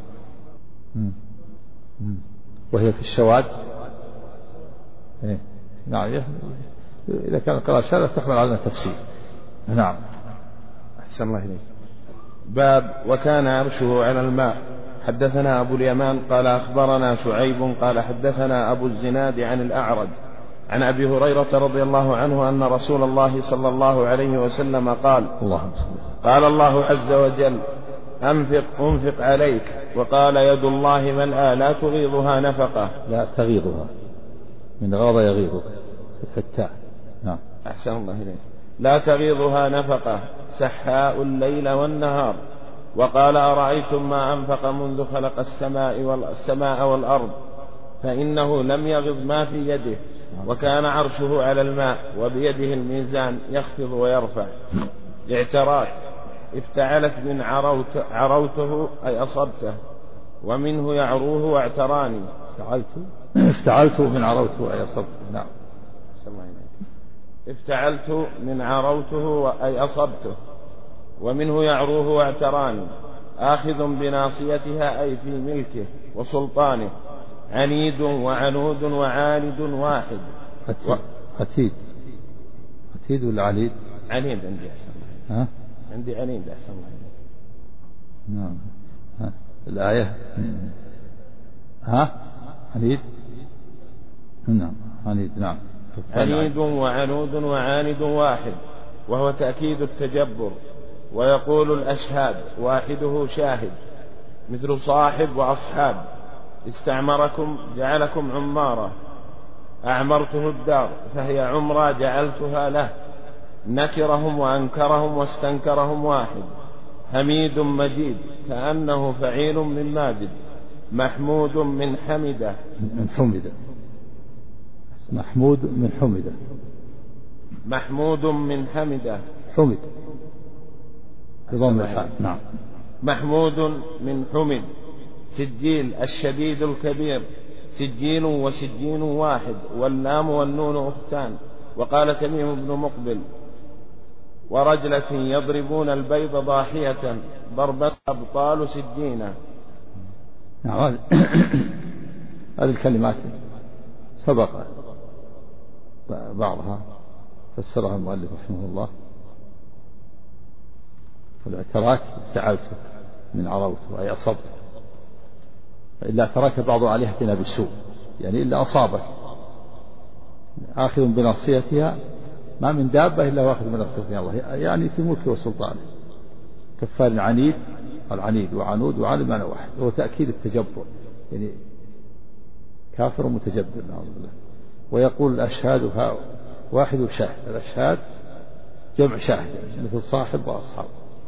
وهي في الشواذ. نعم. إذا كان قراءة شاذة تحمل على تفسير. نعم. أحسن الله إليك. باب وكان عرشه على الماء. حدثنا أبو اليمان قال أخبرنا شعيب قال حدثنا أبو الزناد عن الأعرج عن أبي هريرة رضي الله عنه أن رسول الله صلى الله عليه وسلم قال قال الله عز وجل أنفق عليك، وقال يد الله ملأى لا تغيضها نفقة. لا تغيضها من غاض يغيض فتاة. نعم. أحسن الله إليك. لا تغيضها نفقة سحاء الليل والنهار. وقال أرأيتم ما أنفق منذ خلق السماء والأرض فإنه لم يغض ما في يده، وكان عرشه على الماء وبيده الميزان يخفض ويرفع. اعتراك افتعلت من عروته أي أصبته، ومنه يعروه واعتراني. افتعلت من عروته أي أصبته. نعم. افتعلت من عروته أي أصبته، ومنه يعروه واعتراني. آخذ بناصيتها أي في ملكه وسلطانه. عنيد وعنود وعاند واحد. عتيد ولا عليد؟ عنيد عندي أحسن الله. عندي عنيد أحسن الله. نعم. الآية عنيد. نعم عنيد. نعم. عنيد وعنود وعاند واحد، وهو تأكيد التجبر. ويقول الأشهاد واحده شاهد مثل صاحب وأصحاب. استعمركم جعلكم عمارة. أعمرته الدار فهي عمرة جعلتها له. نكرهم وأنكرهم واستنكرهم واحد. حميد مجيد كأنه فعيل من ماجد. محمود من حمده. محمود من حمده. محمود من حمده. حمد بضم الحاء. نعم. محمود من حمد. سجيل الشديد الكبير. سجيل وسجين واحد، واللام والنون أختان. وقال تميم بن مقبل ورجلة يضربون البيض ضاحية ضرب أبطال سجينا. نعم. هذه الكلمات سبق بعضها فسرها المؤلف رحمه الله. والاعتراك سعلته من عروته أي أصبته. إلا ترك بعض آلهتنا بالسوء يعني إلا أصابت. آخذ بناصيتها ما من دابة إلا واخذ بناصيتها الله يعني في ملكه وسلطانه. كفار عنيد العنيد وعنود وعالم معنى واحد، وهو تأكيد التجبر يعني كافر متجبر نعوذ بالله. ويقول الأشهاد واحد شاهد. الأشهاد جمع شاهد مثل صاحب وأصحاب.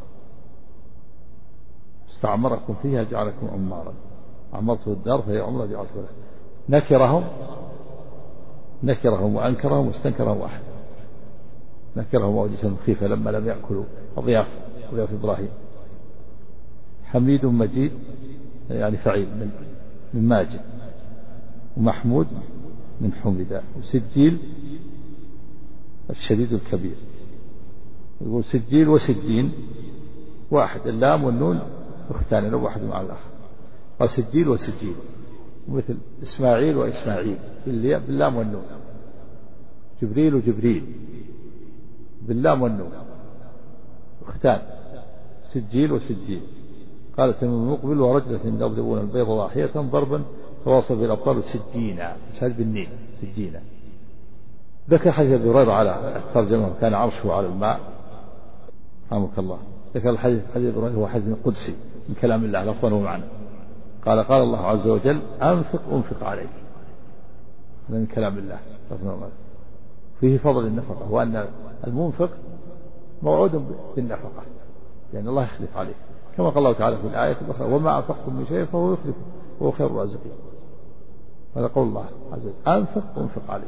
استعمركم فيها جعلكم عمارا. عمرته الدار فهي عمرة جعلته له. نكرهم وأنكرهم واستنكرهم واحد. نكرهم موجسا مخيفة لما لم يأكلوا ضياف إبراهيم. حميد مجيد يعني فعيل من ماجد، ومحمود من حمد، وسجيل الشديد الكبير. يقول سجيل وسجين واحد، اللام والنون اختان لو واحد مع الآخر، قال سجيل وسجيل، مثل إسماعيل وإسماعيل باللام والنون، جبريل وجبريل باللام والنون اختان، سجيل وسجيل. قال تميم مقبل ورجلة يضربون البيض ضاحية ضربا فواصل بالأبطال سجينا، شهد بالنين سجينا. ذكر حديث أبي هريرة على الترجمة كان عرشه على الماء، رحمك الله. ذكر الحديث أبي هريرة هو حديث قدسي من كلام الله لفظا ومعنى، قال الله عز وجل أنفق عليك، هذا من كلام الله لفظا ومعنى. فيه فضل النفقة، وأن المنفق موعود بالنفقة لأن الله يخلف عليه، كما قال الله تعالى في الآية الأخرى وما أنفقتم من شيء فهو يخلفه وهو خير الرازقين. هذا قول الله عز وجل أنفق عليك.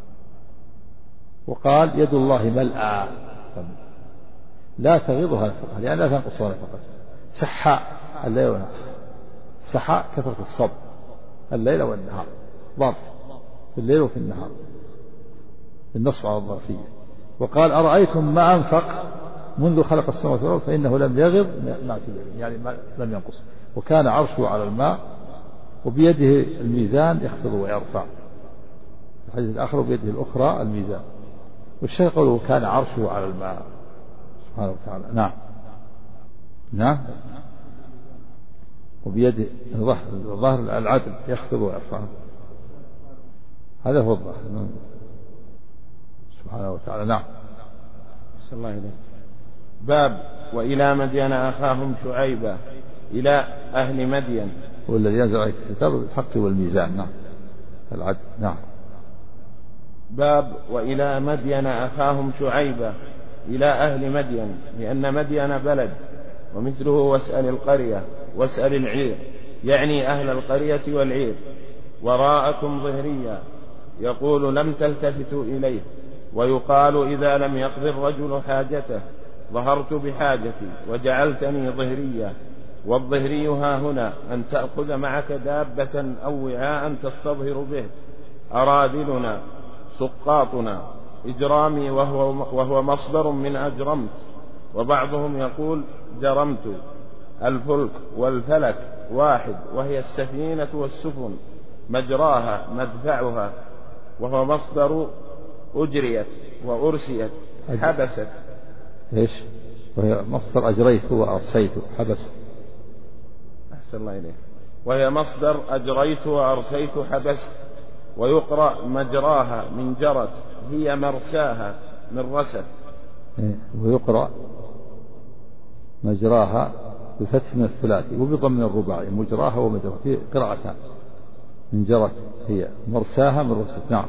وقال يد الله ملأى لا تغيضها نفقة، لأن لا تنقصها نفقة. سحاء الليل والنهار، سحاء كثرة الصب الليل والنهار، ظرف في الليل وفي النهار، النص على الظرفية. وقال أرأيتم ما أنفق منذ خلق السماوات والأرض فإنه لم يغض يعني لم ينقص، وكان عرشه على الماء وبيده الميزان يخفض ويرفع. الحديث الآخر وبيده الأخرى الميزان. والشيخ قوله كان عرشه على الماء سبحانه وتعالى. نعم وبيده ظهر العدل يخفض ويرفع، هذا هو الظاهر سبحانه وتعالى. نعم. صلى الله عليه وسلم. باب وإلى مدين أخاهم شعيبا إلى أهل مدين، والذي ينزل عليك الكتاب بالحق والميزان. نعم العدل. نعم. باب وإلى مدين أخاهم شعيبا إلى أهل مدين، لأن مدين بلد، ومثله واسأل القرية واسأل العير، يعني أهل القرية والعير. وراءكم ظهريا، يقول لم تلتفتوا إليه. ويقال إذا لم يقض الرجل حاجته ظهرت بحاجتي وجعلتني ظهريا. والظهري ها هنا أن تأخذ معك دابة أو وعاء تستظهر به. أراذلنا سقاطنا إجرامي، وهو مصدر من أجرمت. وبعضهم يقول جرمت. الفلك والفلك واحد، وهي السفينة والسفن، مجراها مدفعها، وهو مصدر أجريت وأرسيت حبست. إيش؟ وهي مصدر أجريت وأرسيت حبست. أحسن الله إليك. وهي مصدر أجريت وأرسيت حبست. ويقرأ مجراها من جرت، هي مرساها من رست. ويقرأ مجراها بفتح من الثلاثي وبضم من الرباعي، مجراها ومجراها، في قراءتان، من جرت هي مرساها من رست. نعم.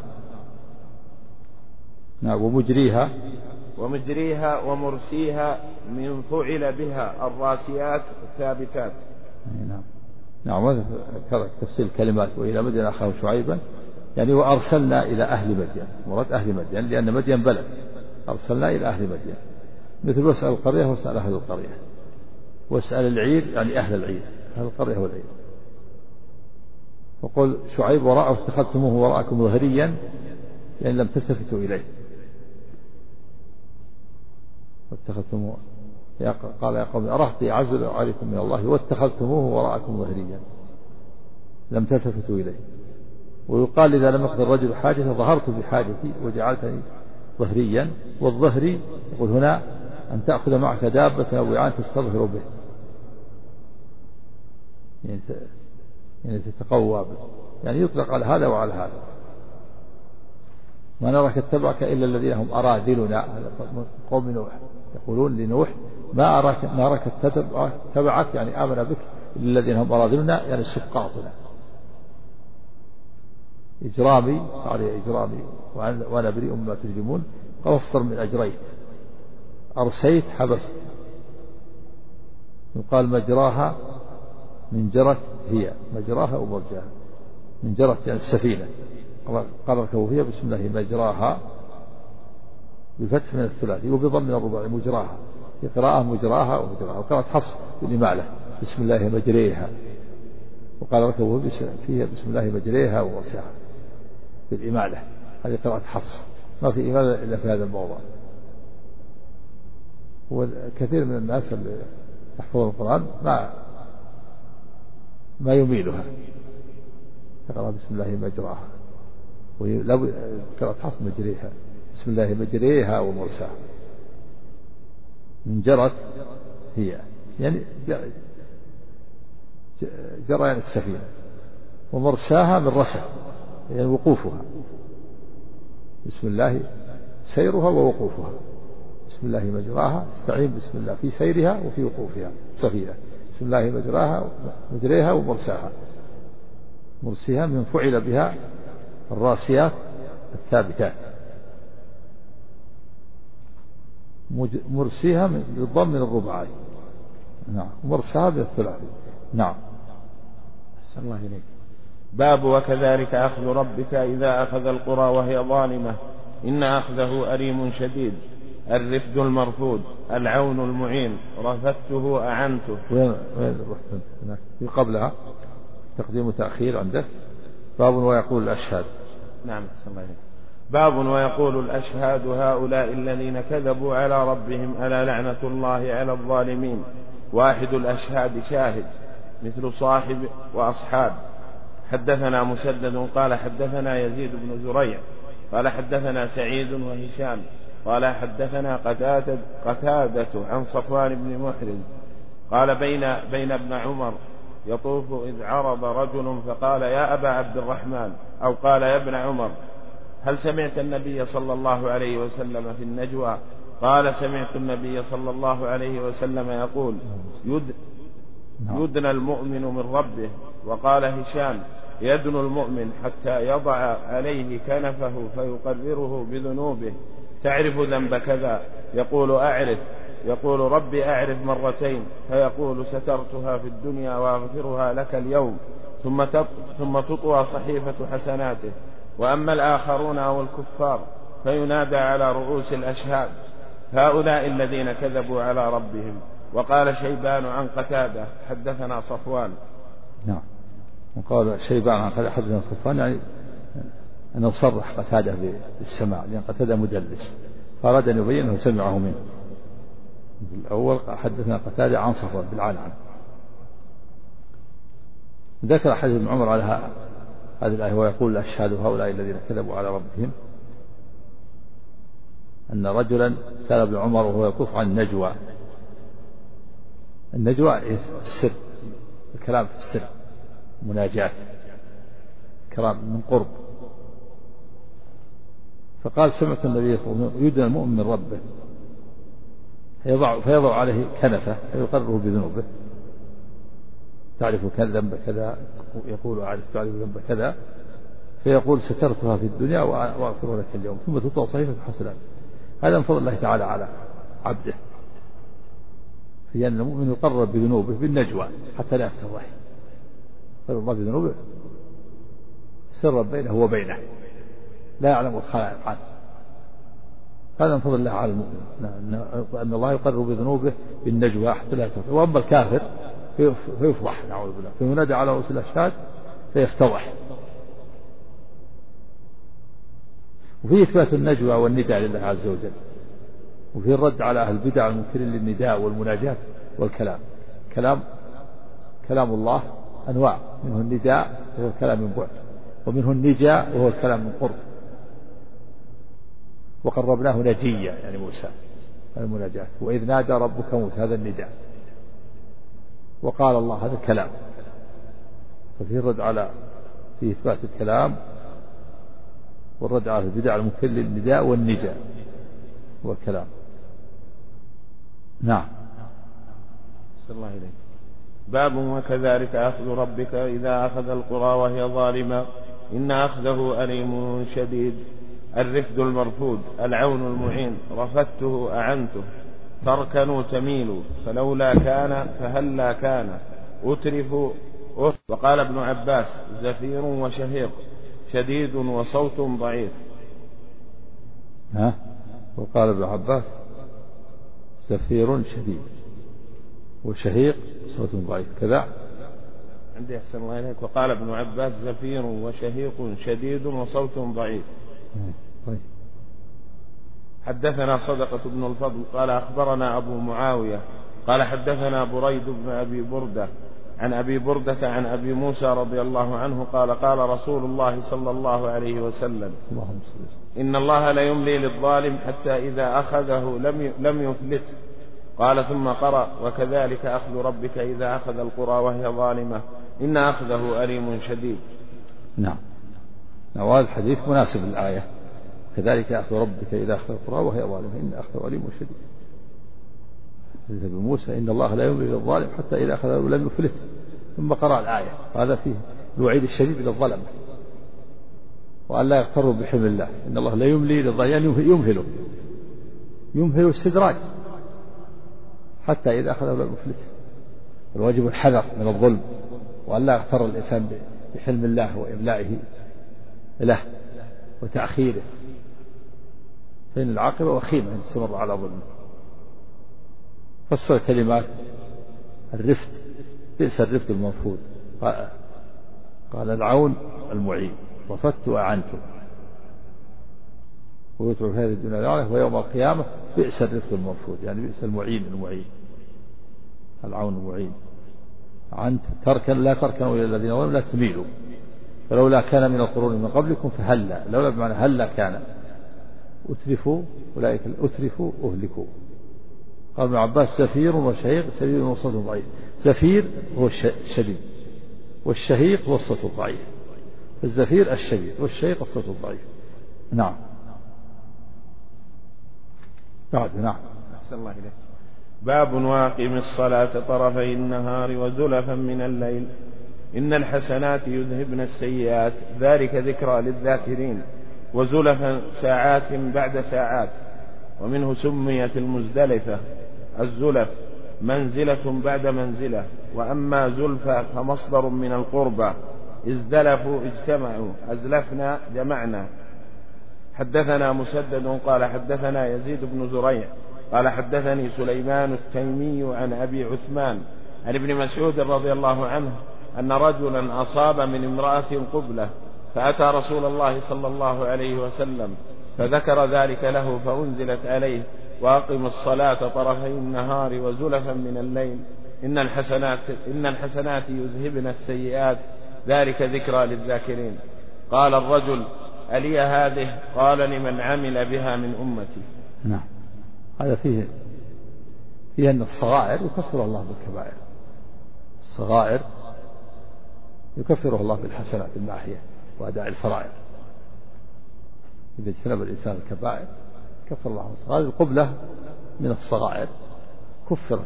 ومجريها ومرسيها من فعل بها الراسيات الثابتات. نعم. كذا تفسير الكلمات وإلى مدين أخاهم شعيبا، يعني وأرسلنا إلى أهل مدين، مراد أهل مدين لأن مدين بلد، أرسلنا إلى أهل مدين. مثل واسأل القرية واسأل أهل القرية، واسأل العير يعني أهل العير، أهل القرية والعير. وقل شعيب وراءه اتخذتموه وراءكم ظهريا، يعني لم تلتفتوا إليه. واتخذتموه قال يا قوم أرهطي أعزل عليكم من الله واتخذتموه وراءكم ظهريا لم تلتفتوا إليه. ويقال إذا لم يقضي الرجل حاجته ظهرت بحاجتي وجعلتني ظهريا. والظهري يقول هنا أن تأخذ معك دابة أو وعاء تستظهر به، يعني تتقوى به، يعني يطلق على هذا وعلى هذا. ما نراك اتبعك إلا الذين هم أراذلنا، قوم نوح يقولون لنوح ما نراك اتبعك يعني آمن بك إلا الذين هم أراذلنا، يعني سقاطنا. إجرامي عليه إجرامي وأنا بريء مما تجرمون، مصدر من أجريت. أرسيت حبست. يقال مجراها من جرت، هي مجراها ومرجاها. من جرت يعني السفينة، قال اركبوا فيها بسم الله مجراها بفتح من الثلاثي وبضم من الرباعي مجراها، في قراءة مجراها ومجراها، وقراءة حفص بالإمالة بسم الله مجريها، وقال ركبه فيها بسم الله مجريها ومرساها بالإمالة، هذه قراءة حفص، ما في إمالة إلا في هذا الموضع. وكثير من الناس اللي يحفظون القرآن ما يميلها، يقرأ بسم الله مجراها، ولو قراءة حفص مجريها بسم الله مجريها ومرساها، من جرت هي يعني جريان السفينة، ومرساها من رسى يعني وقوفها، بسم الله سيرها ووقوفها، بسم الله مجراها، استعين بسم الله في سيرها وفي وقوفها السفينة، بسم الله مجريها ومرساها، مرسيها من فعل بها الراسيات الثابتات، مرسيها بالضم من الرباعي، نعم، ومرساها بالثلاثي، نعم. أحسن الله إليك. باب وكذلك أخذ ربك إذا أخذ القرى وهي ظالمة إن أخذه أليم شديد، الرفد المرفود، العون المعين، رفدته أعنته. وين في قبلها تقديم وتأخير عندك. باب ويقول الأشهاد. نعم أحسن الله إليك. باب ويقول الأشهاد هؤلاء الذين كذبوا على ربهم ألا لعنة الله على الظالمين. واحد الأشهاد شاهد مثل صاحب وأصحاب. حدثنا مسدد قال حدثنا يزيد بن زريع قال حدثنا سعيد وهشام قال حدثنا قتادة عن صفوان بن محرز قال بين ابن عمر يطوف إذ عرض رجل فقال يا أبا عبد الرحمن أو قال يا ابن عمر هل سمعت النبي صلى الله عليه وسلم في النجوى؟ قال سمعت النبي صلى الله عليه وسلم يقول يدنى المؤمن من ربه. وقال هشام يدنو المؤمن حتى يضع عليه كنفه فيقرره بذنوبه. تعرف ذنب كذا؟ يقول أعرف. يقول ربي أعرف مرتين. فيقول سترتها في الدنيا وأغفرها لك اليوم. ثم تطوى صحيفة حسناته. وأما الآخرون أو الكفار فينادى على رؤوس الأشهاد هؤلاء الذين كذبوا على ربهم. وقال شيبان عن قتادة حدثنا صفوان. نعم. وقال شيبان عن قتادة حدثنا صفوان يعني أنه صرح قتادة بالسماع لأن قتادة مدلس فأراد أن يبين أنه سمعه منه. الأول حدثنا قتادة عن صفوان بالعنعن. ذكر حديث ابن عمر على هذه الآية ويقول الأشهاد هؤلاء الذين كذبوا على ربهم أن رجلا سأل ابن عمر وهو يطوف عن النجوى. النجوى السر، الكلام في السر، مناجاة، كلام من قرب. فقال سمعت النبي صلى الله عليه وسلم يدنى المؤمن من ربه فيضع عليه كنفه فيقرره بذنوبه. تعرف ذنب كذا؟ يقول أعرف. تعرف ذنب كذا؟ فيقول سترتها في الدنيا وأغفر لك اليوم. ثم تطلع صحيفة حسنات. هذا من فضل الله تعالى على عبده في أن المؤمن يقرر بذنوبه بالنجوى حتى لا يسترح. يقرر الله بذنوبه سرا بينه وبينه لا يعلم الخلائق عنه. هذا من فضل الله على المؤمن أن الله يقرر بذنوبه بالنجوى حتى لا يسترح. وأما الكافر فيفضح نعوذ بالله فينادى على رؤوس الأشهاد فيفتضح. وفيه إثبات النجوى والنداء لله عز وجل. وفيه الرد على أهل البدع المنكرين للنداء والمناجاة والكلام. كلام الله أنواع، منه النداء وهو الكلام من بعد، ومنه النجاء وهو الكلام من قرب. وقربناه نجيا يعني موسى المناجاة. وإذ نادى ربك موسى هذا النداء. وقال الله هذا الكلام. ففيه الرد على في إثبات الكلام والرد على البدع المنكرين للنداء والنجاء والكلام. نعم. صلى الله عليه. باب وكذلك أخذ ربك إذا أخذ القرى وهي ظالمة إن أخذه أليم شديد. الرفد المرفود، العون المعين، رفدته أعنته، تركنوا تميلوا، فلولا كان فهلا كان، أترفوا. وقال ابن عباس زفير وشهيق، شديد وصوت ضعيف. وقال ابن عباس زفير شديد وشهيق صوت ضعيف كذا. عندي أحسن الله إليك. وقال ابن عباس زفير وشهيق شديد وصوت ضعيف. طيب. حدثنا صدقة بن الفضل قال أخبرنا أبو معاوية قال حدثنا بريد بن أبي بردة عن أبي بردة عن أبي موسى رضي الله عنه قال قال رسول الله صلى الله عليه وسلم إن الله لا يملي للظالم حتى إذا أخذه لم يفلته. قال ثم قرأ وكذلك أخذ ربك إذا أخذ القرى وهي ظالمة إن أخذه أليم شديد. نعم. وهذا الحديث مناسب للآية كذلك أخذ ربك إذا أخذ القرى وهي ظالمة إن أخذه أليم شديد. حديث ابن موسى إن الله لا يملي للظالم حتى إذا أخذه لم يفلته ثم قرأ الآية. هذا فيه الوعيد الشديد للظلمة وأن لا يغتروا بحلم الله. إن الله لا يملي للظالم يمهل استدراج حتى إذا أخذه لم يفلته. الواجب الحذر من الظلم وأن لا يغتر الإنسان بحلم الله وإملائه له وتأخيره فإن العاقبة وخيمة إن استمر على ظلمه. فسر كلمات الرفد بئس الرفد المنفوذ. قال العون المعين رفدت وأعنت ويترك هذه الدنيا لعنة ويوم القيامة بئس الرفد المنفوذ يعني بئس المعين العون المعين. أعنت تركا لا تركنوا إلى الذين ظلموا لا تميلوا فلولا كان من القرون من قبلكم فهلا لولا بمعنى هلا كان أترفوا أولئك أترفوا أهلكوا. قال ابن عباس زفير وشهيق شديد وصوت ضعيف. زفير هو الشديد والشهيق هو الصوت الضعيف. الزفير الشديد والشهيق الصوت الضعيف. نعم. بعد. نعم. أحسن الله إليك. باب واقم الصلاة طرفي النهار وزلفا من الليل إن الحسنات يذهبن السيئات ذلك ذكرى للذاكرين وزلفا ساعات بعد ساعات. ومنه سميت المزدلفة الزلف منزلة بعد منزلة. وأما زلفى فمصدر من القربى ازدلفوا اجتمعوا أزلفنا جمعنا. حدثنا مسدد قال حدثنا يزيد بن زريع قال حدثني سليمان التيمي عن أبي عثمان عن ابن مسعود رضي الله عنه أن رجلا أصاب من امرأة قبلة فأتى رسول الله صلى الله عليه وسلم فذكر ذلك له فأنزلت عليه وأقم الصلاة طرفي النهار وزلفا من الليل إن الحسنات يذهبن السيئات ذلك ذكرى للذاكرين. قال الرجل ألي هذه؟ قال لمن عمل بها من أمتي. نعم. هذا فيه أن الصغائر يكفر الله بالكبائر. الصغائر يكفره الله بالحسنات الماحية وأداء الفرائض. إذا اجتنب الإنسان الكبائر كفر الله الصغائر. القبلة من الصغائر كفرت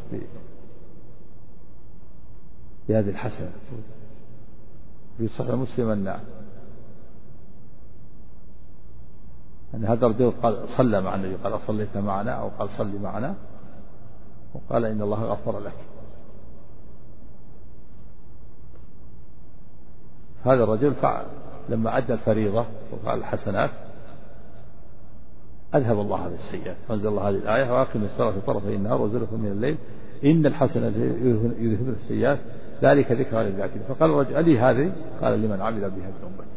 بهذه الحسنة. في صحيح مسلم أن هذا الرجل قال صلى مع النبي قال أصليت معنا أو قال صلي معنا وقال إن الله غفر لك. هذا الرجل فعل لما أدى الفريضة وفعل الحسنات أذهب الله هذه السيئات فأنزل الله هذه الآية وأقم الصلاة طرفي النهار وزلفا من الليل إن الحسنات يذهبن السيئات ذلك ذكرى للذاكرين. فقال الرجل ألي هذه؟ قال لمن عمل بها من أمتي.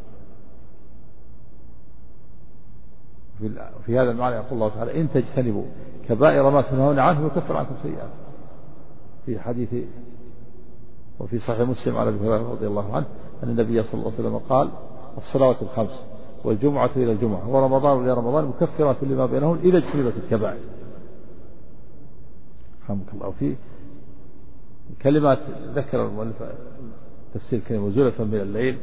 في هذا المعنى يقول الله تعالى إن تجتنبوا كبائر ما تنهون عنه يكفر عنكم سيئات. في حديث وفي صحيح مسلم على ابي هريرة رضي الله عنه أن النبي صلى الله عليه وسلم قال الصلوات الخمس والجمعة إلى الجمعة ورمضان إلى رمضان مكفرات لما بينهم إذا اجتنبت الكبائر. رحمك الله. في كلمات ذكر المؤلف تفسير كلمة زلفا من الليل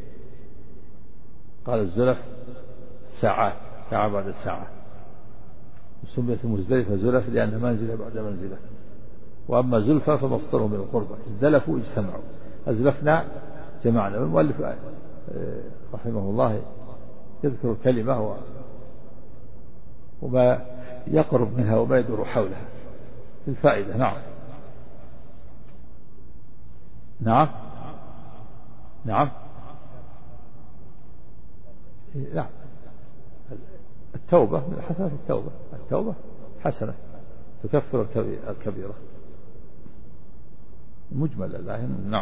قال الزلف ساعات ساعة بعد ساعة وسميت المزدلفة زلف لأنها منزلة بعد منزلة. وأما زلفة فمصدره من القربة ازدلفوا اجتمعوا أزلفنا جمعنا. المؤلف رحمه الله يذكر كلمة وما يقرب منها وما يدور حولها الفائدة. نعم. نعم. نعم. نعم. التوبة من حسنات التوبة التوبة حسنة تكفر الكبيرة. مجمل الآية. نعم.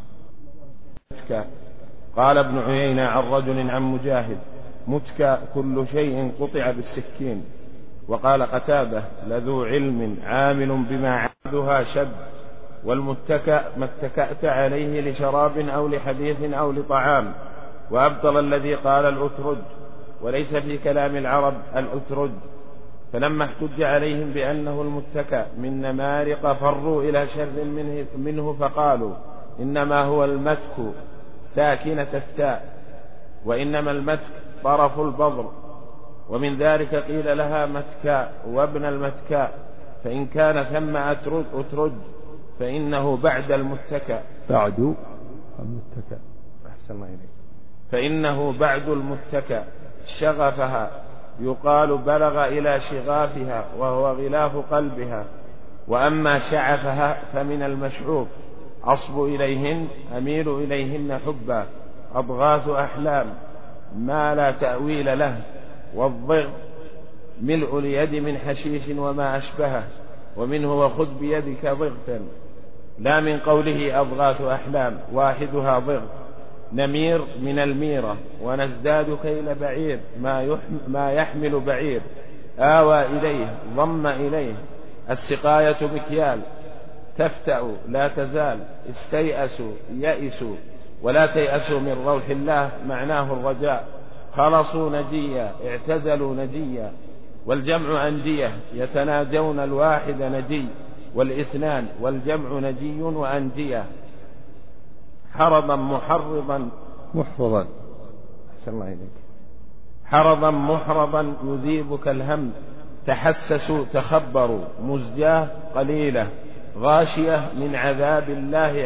قال ابن عيينة عن رجل عن مجاهد: متك كل شيء قطع بالسكين. وقال قتادة: لذو علم عامل بما عبدها شد. والمتكأ ما اتكأت عليه لشراب أو لحديث أو لطعام. وأبطل الذي قال الأترج، وليس في كلام العرب الأترج. فلما احتج عليهم بأنه المتكأ من نمارق فروا إلى شر منه فقالوا: إنما هو المتك ساكنة التاء، وإنما المتك طرف البضر. ومن ذلك قيل لها متكاء وابن المتكاء، فإن كان ثم أترج فإنه بعد المتكأ. بعد المتكأ. أحسن الله إليك. فإنه بعد المتكأ. شغفها يقال بلغ إلى شغافها، وهو غلاف قلبها. وأما شعفها فمن المشعوف. أصب إليهن أميل إليهن حبا. أضغاث أحلام ما لا تأويل له. والضغط ملء اليد من حشيش وما أشبهه. ومنه وخذ بيدك ضغثا، لا من قوله أضغاث أحلام واحدها ضغط. نمير من الميرة. ونزداد كيل بعير ما يحمل بعير. آوى إليه ضم إليه. السقاية بكيال. تفتأ لا تزال. استيأسوا يئسوا. ولا تيأسوا من روح الله معناه الرجاء. خلصوا نجيا اعتزلوا نجيا. والجمع أندية يتناجون الواحد نجي. والاثنان والجمع نجي وأندية. حرضا محرضا محرضا. أحسن الله إليك. حرضا محرضا يذيبك الهم. تحسسوا تخبروا. مزجاه قليلة. غاشية من عذاب الله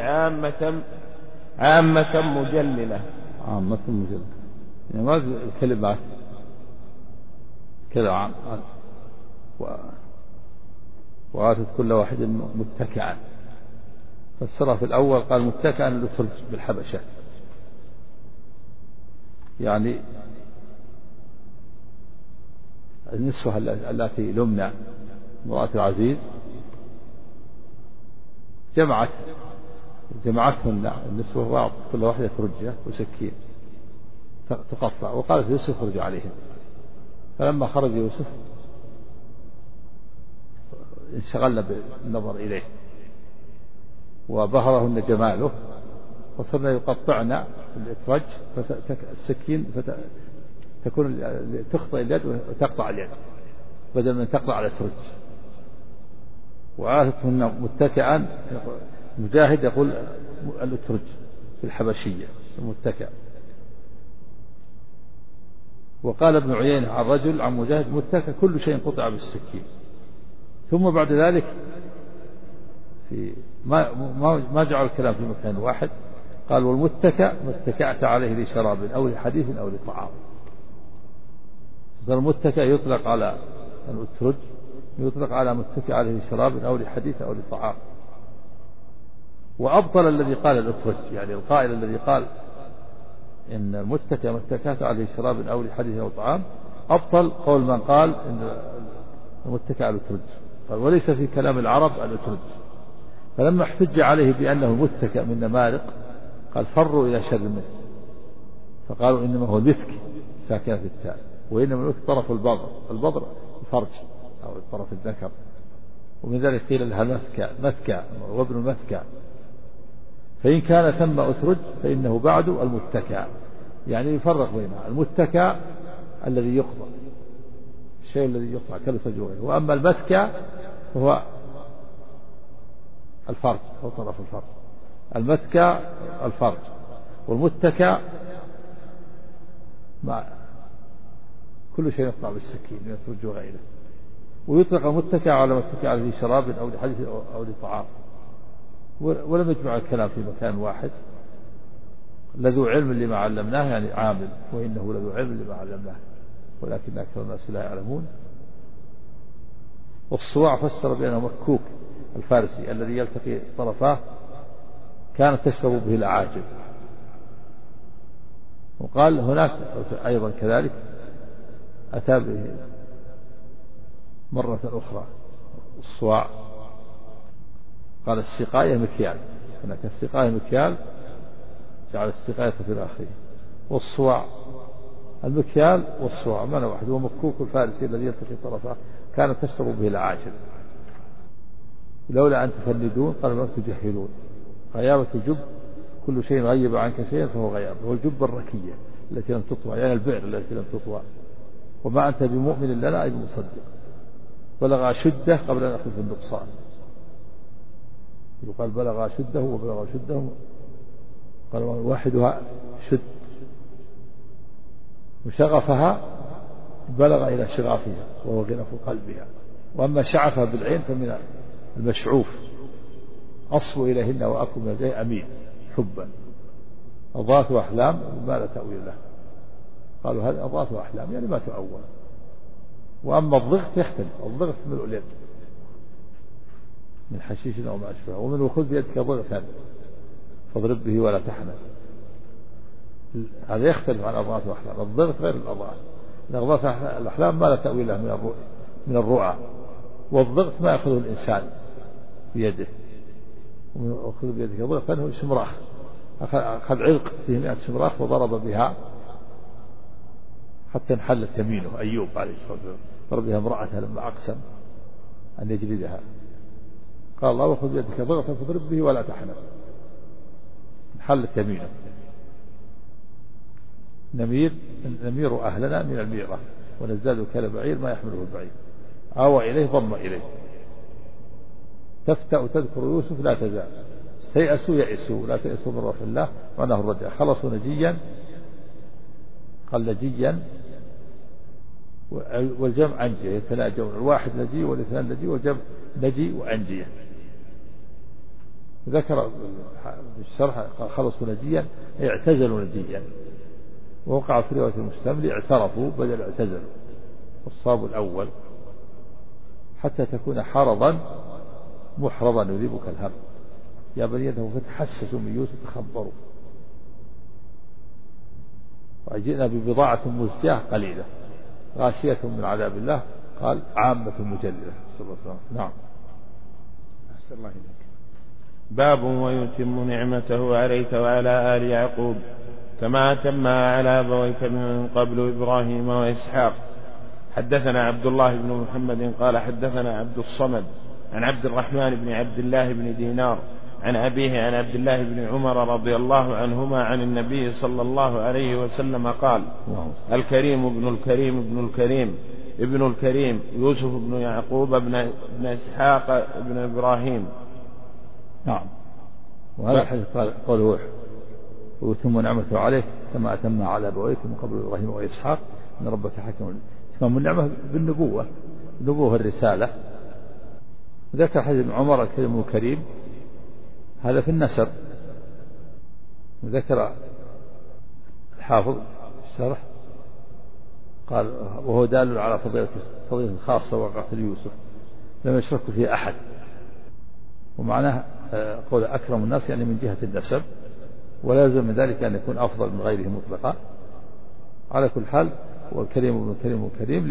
عامة مجللة. عامة مجللة يعني ما الكلمات كذا عام. وآتت كل واحد متكئا. فسرها في الأول قال متكئا للفرج بالحبشة، يعني النسوة التي لمنا امرأة العزيز جمعتهن النسوة وأعطت كل واحدة رجة وسكين تقطع. وقالت يوسف ارجع عليهم. فلما خرج يوسف انشغلنا بالنظر إليه وبهرهن جماله، فصرنا يقطعن الإترج السكين تكون تخطئ اليد وتقطع اليد بدل من تقطع الإترج. وآتتهن متكئا. مجاهد يقول الإترج في الحبشية المتكئ. وقال ابن عيينة عن رجل عن مجاهد متكئ كل شيء قطع بالسكين. ثم بعد ذلك في ما جعل الكلام في مكان واحد. قال والمتكأ ما اتكأت عليه لشراب أو لحديث أو لطعام. المتكأ يطلق على الأترج، يطلق على متكأ عليه لشراب أو لحديث أو لطعام. وأبطل الذي قال الأترج، يعني القائل الذي قال إن المتكأ ما اتكأت عليه شراب أو لحديث أو طعام، أبطل قول من قال إن المتكأ على الأترج. قال وليس في كلام العرب الأترج. فلما احتج عليه بأنه متكأ من نمارق قال فروا إلى شر منه. فقالوا إنما هو المتك ساكنة في التاء، وإنما المتك طرف البضر الفرج أو طرف الذكر. ومن ذلك قيل لها متكأ وابن المتكأ. فإن كان ثم أترج فإنه بعد المتكأ، يعني يفرق بينها. المتكأ الذي يقطع، الشيء الذي يقطع كالثلج وغيره. وأما المتكأ فهو الفرج أو طرف الفرج. المتكأ الفرج، والمتكأ مع كل شيء يقطع بالسكين من الثلج وغيره. ويطلق المتكأ على متكأ عليه شراب أو لحديث أو لطعام. ولم يجمع الكلام في مكان واحد. لذو علم لما علمناه يعني عامل، وإنه لذو علم لما علمناه ولكن أكثر الناس لا يعلمون. والصواع فسر بأنه مكوك الفارسي الذي يلتقي طرفاه كانت تشرب به الأعاجم. وقال هناك أيضا كذلك أتى به مرة أخرى. الصواع قال السقاية مكيال، هناك السقاية مكيال جعل السقاية في الآخرين. والصواع المكيال والصواع معنى واحد، ومكوك الفارسي الذي يلتقي طرفه كانت تشرب به الأعاجم، لولا أن تفندون قال ما تجهلون. غيابة الجب كل شيء غيب عنك شيئا فهو غياب، هو الجب الركية التي لم تطوى، يعني البئر التي لم تطوى. وما أنت بمؤمن لنا أي بمصدق، بلغ شده قبل أن يأخذ في النقصان. يقال بلغ شده وبلغ شده، قال واحدها شد، وشغفها بلغ إلى شغافها وهو غنف قلبها. وأما شعفها بالعين فمن المشعوف، أصب إليهن وأكل من الجاي أمين حبا. أضغاث أحلام ما لا تأويل له، قالوا هذا أضغاث أحلام يعني ما تؤول. وأما الضغط يختلف، الضغط من اليد من حشيش أو ما أشبه، ومن وخذ بيدك ضغطا فاضرب به ولا تحنث، هذا يختلف عن أضغاث الأحلام. الضغط غير الأضغاث، أضغاث الأحلام ما لا تأويل له من الرؤى، والضغط ما يأخذه الإنسان بيده. وخذ بيدك ضغطا هو شمراخ، أخذ علق فيه 100 شمراخ وضرب بها حتى انحلت يمينه. أيوب عليه الصلاة والسلام ضرب بها امرأته لما أقسم أن يجلدها، قال الله وخذ بيدك ضغطا فاضرب به ولا تحنث، انحلت يمينه. نمير أهلنا من الميرة ونزداد كالبعير ما يحمله البعير، آوى إليه ضم إليه. تفتأ تذكر يوسف لا تزال، استيأسوا يئسوا لا تيأسوا من روح الله وأنه الرجع. خلصوا نجيا، قال نجيا والجمع أنجية يتناجون، الواحد نجي والاثنان نجي والجمع نجي وأنجية. ذكر الشرح خلصوا نجيا اعتزلوا نجيا، ووقع في رواية المستملي اعترفوا بدل اعتزلوا، والصواب الأول. حتى تكون حرضا محرضا يذيبك الهم، يا بني آدم فتحسسوا من يوسف تخبروا. وجئنا ببضاعة مزجاة قليلة غاشية من عذاب الله، قال عامة مجللة. نعم. أحسن الله إليك. باب ويتم نعمته عليك وعلى آل يعقوب كما أتمها على أبويك من قبل إبراهيم وإسحاق. حدثنا عبد الله بن محمد قال حدثنا عبد الصمد عن عبد الرحمن بن عبد الله بن دينار عن أبيه عن عبد الله بن عمر رضي الله عنهما عن النبي صلى الله عليه وسلم قال الكريم ابن الكريم ابن الكريم ابن الكريم يوسف بن يعقوب ابن إسحاق ابن إبراهيم. نعم. وهذا الحديث قوله ويتم نعمته عليك كما أتمها على أبويك من قبل إبراهيم وإسحاق إن ربك حكيم. تمام النعمة بالنبوة، النبوة الرسالة. ذكر حديث ابن عمر الكريم الكريم هذا في النسب. وذكر الحافظ الشرح قال وهو دال على فضيلة خاصة وقعت ليوسف لم يشرك فيه أحد. ومعناه قول أكرم الناس يعني من جهة النسب، ولا يلزم من ذلك أن يكون أفضل من غيره مطلقا. على كل حال والكريم ابن الكريم والكريم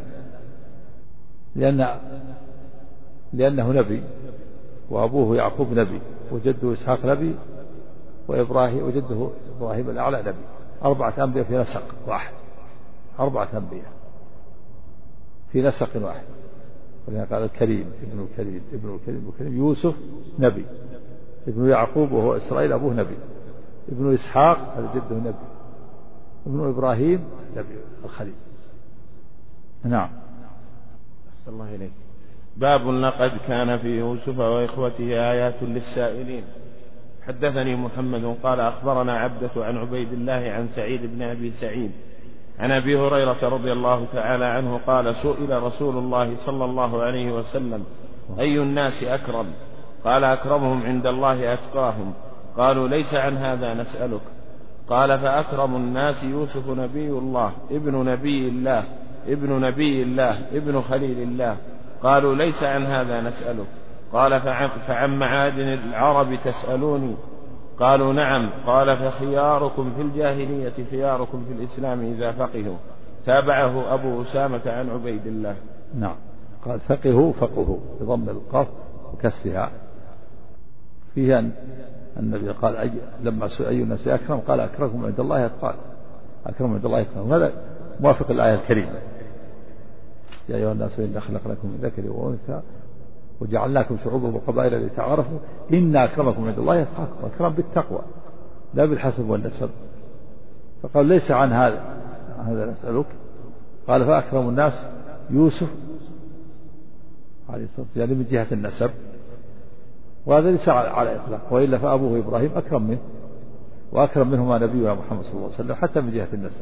لأنه نبي، وأبوه يعقوب نبي، وجده إسحاق نبي، وجده إبراهيم الأعلى نبي. 4 أنبياء في نسق واحد، 4 أنبياء في نسق واحد. ولهذا قال الكريم ابن الكريم ابن الكريم ابن الكريم. يوسف نبي، ابن يعقوب وهو إسرائيل أبوه نبي، ابن إسحاق هذا جده نبي، ابن إبراهيم نبي الخليل. نعم. أحسن الله إليك. باب لقد كان في يوسف وإخوته آيات للسائلين. حدثني محمد قال أخبرنا عبدة عن عبيد الله عن سعيد بن أبي سعيد عن أبي هريرة رضي الله تعالى عنه قال سئل رسول الله صلى الله عليه وسلم أي الناس أكرم؟ قال أكرمهم عند الله أتقاهم. قالوا ليس عن هذا نسألك. قال فأكرم الناس يوسف نبي الله ابن نبي الله ابن نبي الله ابن خليل الله. قالوا ليس عن هذا نسألك. قال فعن معادن العرب تسألوني؟ قالوا نعم. قال فخياركم في الجاهلية خياركم في الإسلام إذا فقهوا. تابعه أبو أسامة عن عبيد الله. نعم. قال فقهوا بضم القاف وكسرها. فيها أن النبي قال لما سئل أي الناس أكرم قال أكرمكم عند الله أتقاكم. أكرم عند الله أتقاكم. هذا موافق الآية الكريمة يا أيها الناس إنا خلقناكم من ذكر وأنثى وجعلناكم شعوبا وقبائل لتعارفوا إن أكرمكم عند الله أتقاكم. أكرم بالتقوى لا بالحسب والنسب. فقال ليس عن هذا نسألك. قال فأكرم الناس يوسف عليه الصلاة والسلام يعني من جهة النسب وهذا ليس على إطلاق وإلا فأبوه إبراهيم أكرم منه وأكرم منهما نبينا محمد صلى الله عليه وسلم حتى من جهة النسب.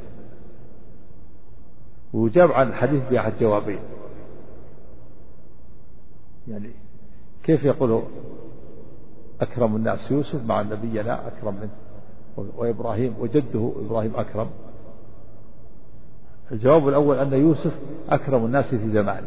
ويجاب عن الحديث بأحد جوابين يعني كيف يقول أكرم الناس يوسف مع نبينا أكرم منه وإبراهيم وجده إبراهيم أكرم. الجواب الأول أن يوسف أكرم الناس في زمانه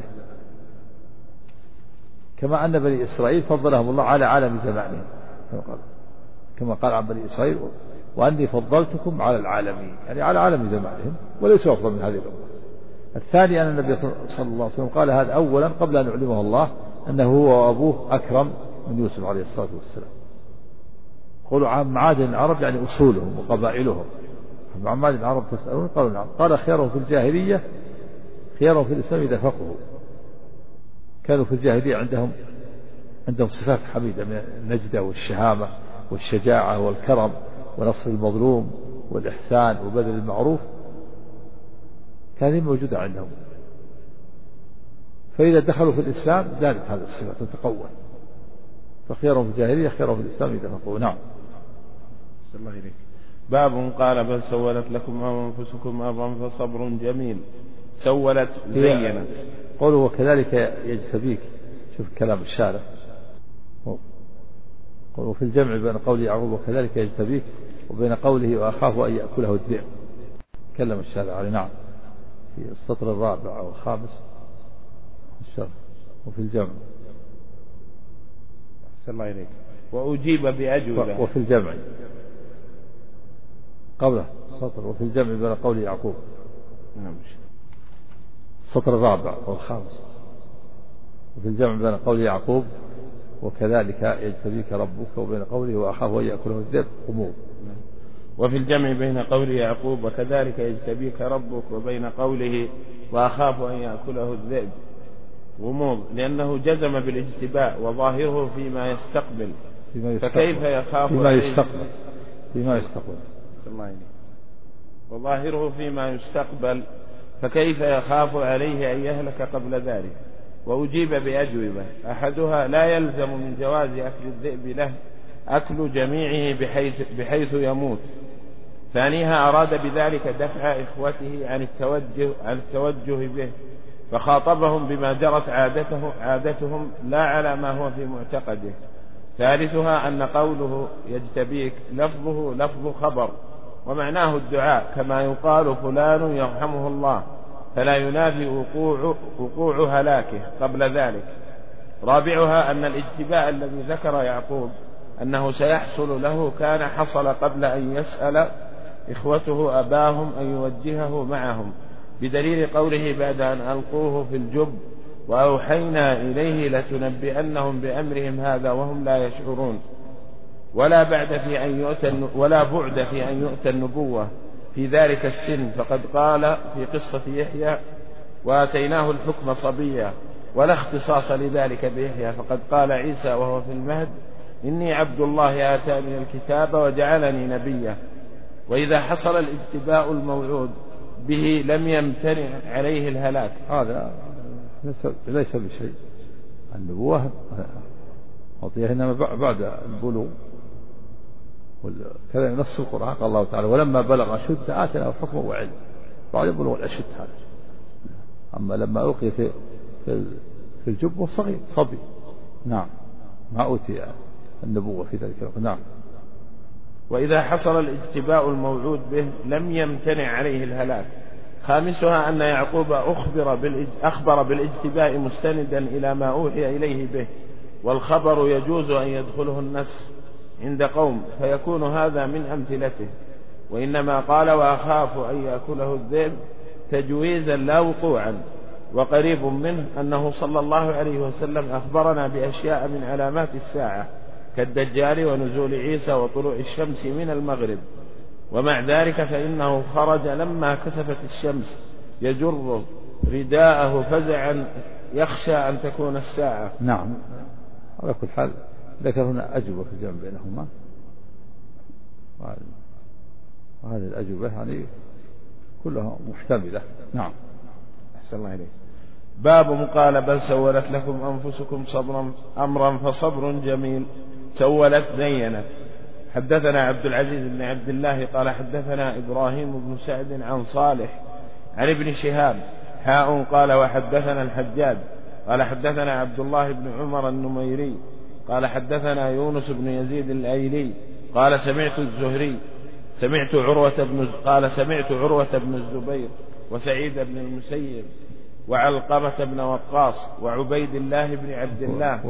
كما أن بني إسرائيل فضلهم الله على عالم زمانهم كما قال عن بني إسرائيل وأني فضلتكم على العالمين يعني على عالم زمانهم وليسوا أفضل من هذه الأمة. الثاني أن النبي صلى الله عليه وسلم قال هذا أولا قبل أن يعلمه الله أنه هو وأبوه أكرم من يوسف عليه الصلاة والسلام. قولوا عن معادن العرب يعني أصولهم وقبائلهم. عن معادن العرب تسألون قالوا نعم. قال خيارهم في الجاهلية خيارهم في الإسلام إذا فقهوا. كانوا في الجاهلية عندهم صفات حميدة من النجدة والشهامة والشجاعة والكرم ونصر المظلوم والإحسان وبذل المعروف كانت موجودة عندهم. فإذا دخلوا في الإسلام زادت هذه الصفات وتقوى. فخيارهم في الجاهلية خيارهم في الإسلام إذا فقهوا. نعم. الله إليك. باب قال بل سولت لكم أنفسكم أمرا فصبر جميل. سولت زينت. قوله وكذلك يجتبيك. شوف كلام الشارع. قوله في الجمع بين قوله يعقوب وكذلك يجتبيك وبين قوله وأخاف أن يأكله الذئب. كلم الشارع عليه. نعم. في السطر الرابع أو الخامس الشرح وفي الجمع. أحسن الله إليك. وأجيب بأجوبة. وفي الجمع قبله سطر وفي الجمع بين قول يعقوب. نعم. السطر الرابع أو الخامس وفي الجمع بين قول يعقوب وكذلك يجتبيك ربك وبين قوله وأخاف أن يأكله الذئب غموض. وفي الجمع بين قول يعقوب وكذلك يجتبيك ربك وبين قوله وأخاف أن يأكله الذئب غموض لأنه جزم بالاجتباء وظاهره فيما يستقبل فكيف يخاف فيما يستقبل وظاهره فيما يستقبل فكيف يخاف عليه أن يهلك قبل ذلك. وأجيب بأجوبة. أحدها لا يلزم من جواز أكل الذئب له أكل جميعه بحيث يموت. ثانيها أراد بذلك دفع إخوته عن التوجه به فخاطبهم بما جرت عادتهم لا على ما هو في معتقده. ثالثها أن قوله يجتبيك لفظه لفظ خبر ومعناه الدعاء كما يقال فلان يرحمه الله فلا ينافي وقوع هلاكه قبل ذلك. رابعها أن الاجتباء الذي ذكر يعقوب أنه سيحصل له كان حصل قبل أن يسأل إخوته أباهم أن يوجهه معهم بدليل قوله بعد أن ألقوه في الجب وأوحينا إليه لتنبئنهم بأمرهم هذا وهم لا يشعرون. ولا بعد في أن يؤتى النبوة في ذلك السن فقد قال في قصة يحيى وآتيناه الحكم صبيا ولا اختصاص لذلك بيحيى فقد قال عيسى وهو في المهد إني عبد الله آتاني الكتاب وجعلني نبيا. وإذا حصل الاجتباء الموعود به لم يمتنع عليه الهلاك. هذا ليس بشيء. النبوة أعطيها إنما بعد البلوغ كذا نص القرآن قال الله تعالى ولما بلغ أشد آتنا حكما وعلم بعد البلوغ الأشد هذا. أما لما ألقي في الجب صغير صبي. نعم. ما أوتي النبوة في ذلك الوقت. نعم. وإذا حصل الاجتباء الموعود به لم يمتنع عليه الهلاك. خامسها أن يعقوب أخبر بالاجتباء مستندا إلى ما أوحي إليه به والخبر يجوز أن يدخله النسخ عند قوم فيكون هذا من أمثلته. وإنما قال وأخاف أن يأكله الذئب تجويزا لا وقوعا وقريب منه أنه صلى الله عليه وسلم أخبرنا بأشياء من علامات الساعة كالدجال ونزول عيسى وطلوع الشمس من المغرب، ومع ذلك فإنه خرج لما كسفت الشمس يجر رداءه فزعا يخشى أن تكون الساعة. نعم. على كل حال ذكر هنا أجوبة في الجمع بينهما، وهذه الأجوبة يعني كلها محتملة. نعم. أحسن الله إليك. باب قال بل سولت لكم أنفسكم أمرا فصبر جميل. سولت زينت. حدثنا عبد العزيز بن عبد الله قال حدثنا إبراهيم بن سعد عن صالح عن ابن شهاب قال وحدثنا الحجاج قال حدثنا عبد الله بن عمر النميري قال حدثنا يونس بن يزيد الأيلي قال سمعت الزهري سمعت عروة بن الزبير وسعيد بن المسيب وعلقمة بن وقاص وعبيد الله بن عبد الله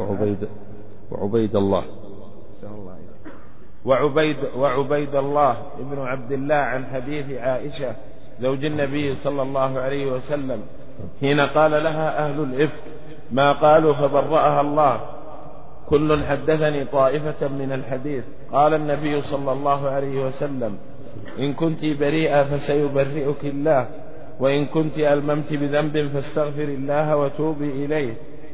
وعبيد الله بن عبد الله عن حديث عائشة زوج النبي صلى الله عليه وسلم حين قال لها أهل الإفك ما قالوا فبرأها الله كل حدثني طائفة من الحديث. قال النبي صلى الله عليه وسلم إن كنت بريئة فسيبرئك الله وإن كنت ألممت بذنب فاستغفر الله وتوبي إليه.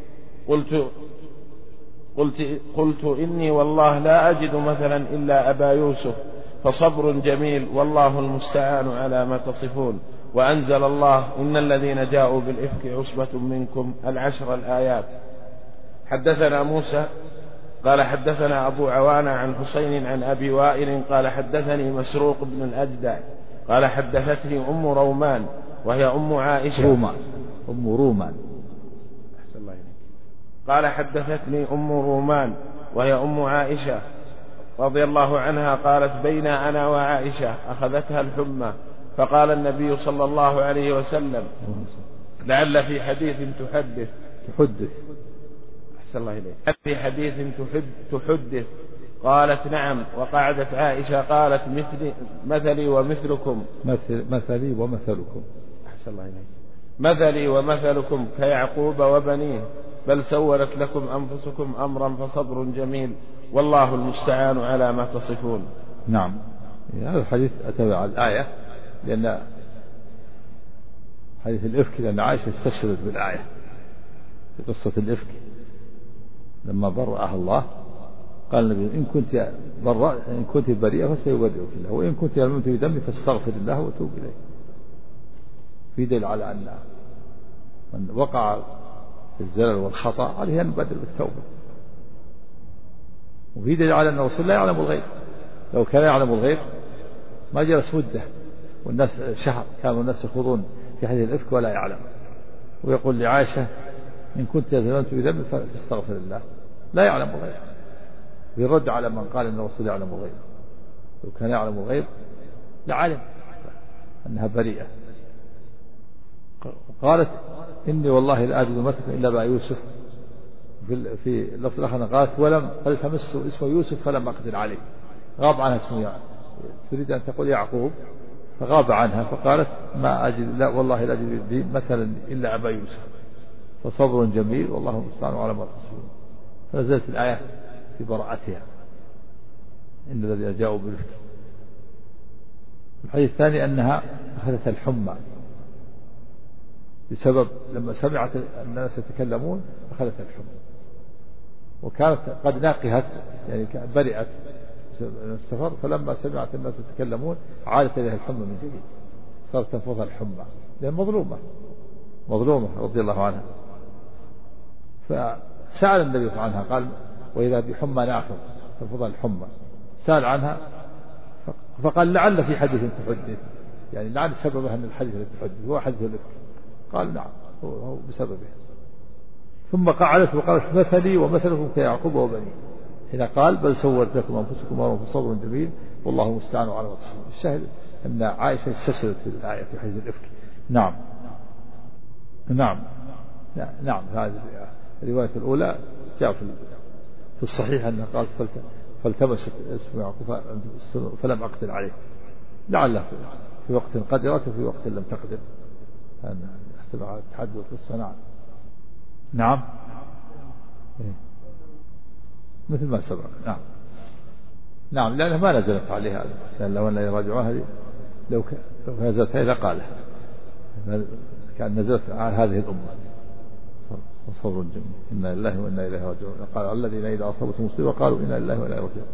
قلت إني والله لا أجد مثلا إلا أبا يوسف فصبر جميل والله المستعان على ما تصفون. وأنزل الله إن الذين جاءوا بالإفك عصبة منكم 10 الآيات. حدثنا موسى قال حدثنا أبو عوانة عن حسين عن أبي وائل قال حدثني مسروق بن الأجدع قال حدثتني أم رومان وهي أم عائشة قال حدثتني أم رومان وهي أم عائشة رضي الله عنها قالت بين أنا وعائشة أخذتها الحمى فقال النبي صلى الله عليه وسلم لعل في حديث تحدث قالت نعم. وقعدت عائشة قالت مثلي ومثلكم مثلي ومثلكم كيعقوب وبنيه بل سولت لكم أنفسكم أمرا فصبر جميل والله المستعان على ما تصفون. نعم. هذا الحديث أتبع الآية لأن حديث الإفك لأن عائشة استشهدت بالآية في قصة الإفك لما برأها الله قال النبي إن كنت بريئة فسيبرئك الله وإن كنت ألممت بدم فاستغفر الله وتوب إليه. في دليل على أن من وقع في الزلل والخطأ عليه أن يبادر بالتوبة. وفي دليل على أن الرسول لا يعلم الغيب. لو كان يعلم الغيب ما جلس مدة والناس شهر كانوا الناس يخوضون في حديث الإفك ولا يعلم. ويقول لعائشة إن كنت ألممت بدم فاستغفر الله. لا يعلم الغيب. ويرد على من قال أن الرسول يعلم الغيب. لو كان يعلم الغيب لعلم أنها بريئة. قالت إني والله لا أجد مثلا إلا أبا يوسف. في اللفظ الآخر قالت قالت همسه اسمه يوسف فلم أقدر عليه. غاب عنها اسمه تريد أن تقول يعقوب فغاب عنها فقالت ما أجد لا والله لا أجد مثلا إلا أبا يوسف فصبر جميل والله المستعان على ما تصفون. فنزلت الآيات في براءتها إن الذين جاءوا بالإفك. الحديث الثاني أنها أخذت الحمى بسبب لما سمعت الناس يتكلمون أخذت الحمى وكانت قد ناقهت يعني برئت من السفر فلما سمعت الناس يتكلمون عادت إليها الحمى من جديد صارت تنفضها الحمى لأن مظلومة رضي الله عنها. فسأل النبي عنها قال وإذا بحمى نافر تنفضها الحمى سأل عنها فقال لعل في حديث تحدث يعني لعل سببها أن الحديث الذي تحدث هو حديث الإفك. قال نعم هو بسببه. ثم قعدت وقالت مثلي ومثلكم كيعقوب وبنيه حين قال بل سولت لكم أنفسكم أمرا فصبر جميل والله المستعان على ما تصفون. الشاهد أن عائشة استشهدت في الآية في حديث الإفك. نعم. هذه الرواية الأولى جاء في الصحيح أنها قالت فالتمست اسم يعقوب فلم أقدر عليه لعله في وقت قدرت وفي وقت لم تقدر سبع التحدث والصناعة. نعم مثل ما سبق. نعم لأنها ما نزلت عليها لأن لو أن يراجعوها لو نزلت هذا قالها كان نزلت على هذه الأمة. تصور جميل إنا لله وإنا إليه راجعون. قال الذين إذا أصابتهم مصيبة قالوا إنا لله وإنا إليه راجعون.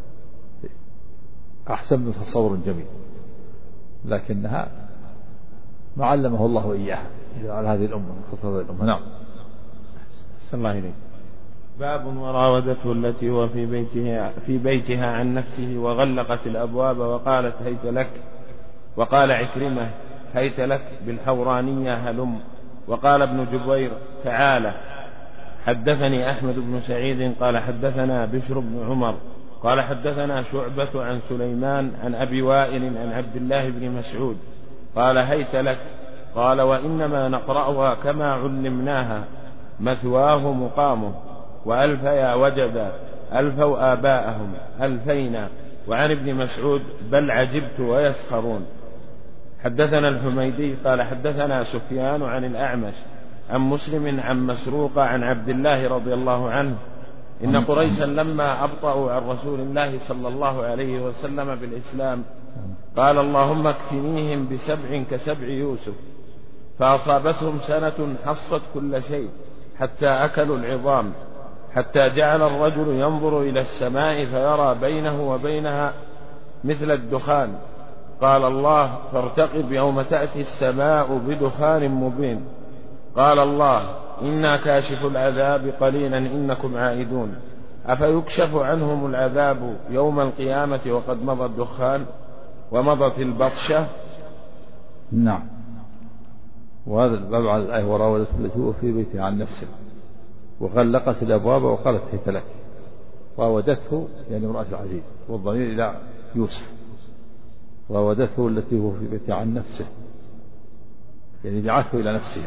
أحسن من تصور جميل لكنها ما علمه الله إياها على هذه الأمة خاصة هذه الأمة. نعم. صلى الله عليه. باب وراودته التي هو في بيتها عن نفسه وغلقت الأبواب وقالت هيت لك. وقال عكرمة هيت لك بالحورانية هلم. وقال ابن جبير تعالى. حدثني أحمد بن سعيد قال حدثنا بشر بن عمر قال حدثنا شعبة عن سليمان عن أبي وائل عن عبد الله بن مسعود قال هيت لك. قال وإنما نقرأها كما علمناها مثواه مقامه وألف يا وجد ألفوا آباءهم ألفينا. وعن ابن مسعود بل عجبت ويسخرون. حدثنا الحميدي قال حدثنا سفيان عن الأعمش عن مسلم عن مسروق عن عبد الله رضي الله عنه إن قريشا لما أبطأوا عن رسول الله صلى الله عليه وسلم بالإسلام قال اللهم اكفنيهم بسبع كسبع يوسف. فأصابتهم سنة حصت كل شيء حتى أكلوا العظام حتى جعل الرجل ينظر إلى السماء فيرى بينه وبينها مثل الدخان. قال الله فارتقب يوم تأتي السماء بدخان مبين. قال الله إنا كاشف العذاب قليلا إنكم عائدون. أفيكشف عنهم العذاب يوم القيامة وقد مضى الدخان ومضت البطشة. نعم. وهذا الباب على الآية وراودته التي هو في بيتها عن نفسه وغلقت الأبواب وقالت هيت لك. راودته يعني امرأة العزيز والضمير إلى يوسف. راودته التي هو في بيتها عن نفسه يعني دعته إلى نفسها.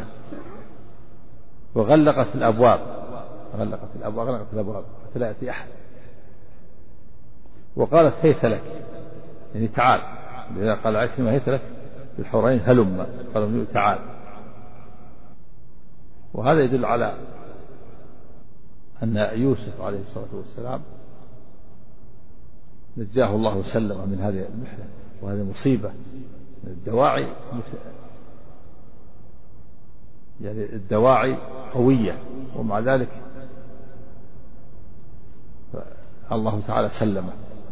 وغلقت الأبواب حتى لا يأتي أحد. وقالت هيت لك يعني تعال. إذا قال عكرمة هيت لك بالحورين هلم قالوا تعال. وهذا يدل على أن يوسف عليه الصلاة والسلام نجاه الله وسلم من هذه المحنة وهذه المصيبة. الدواعي يعني الدواعي قوية ومع ذلك الله تعالى سلمه.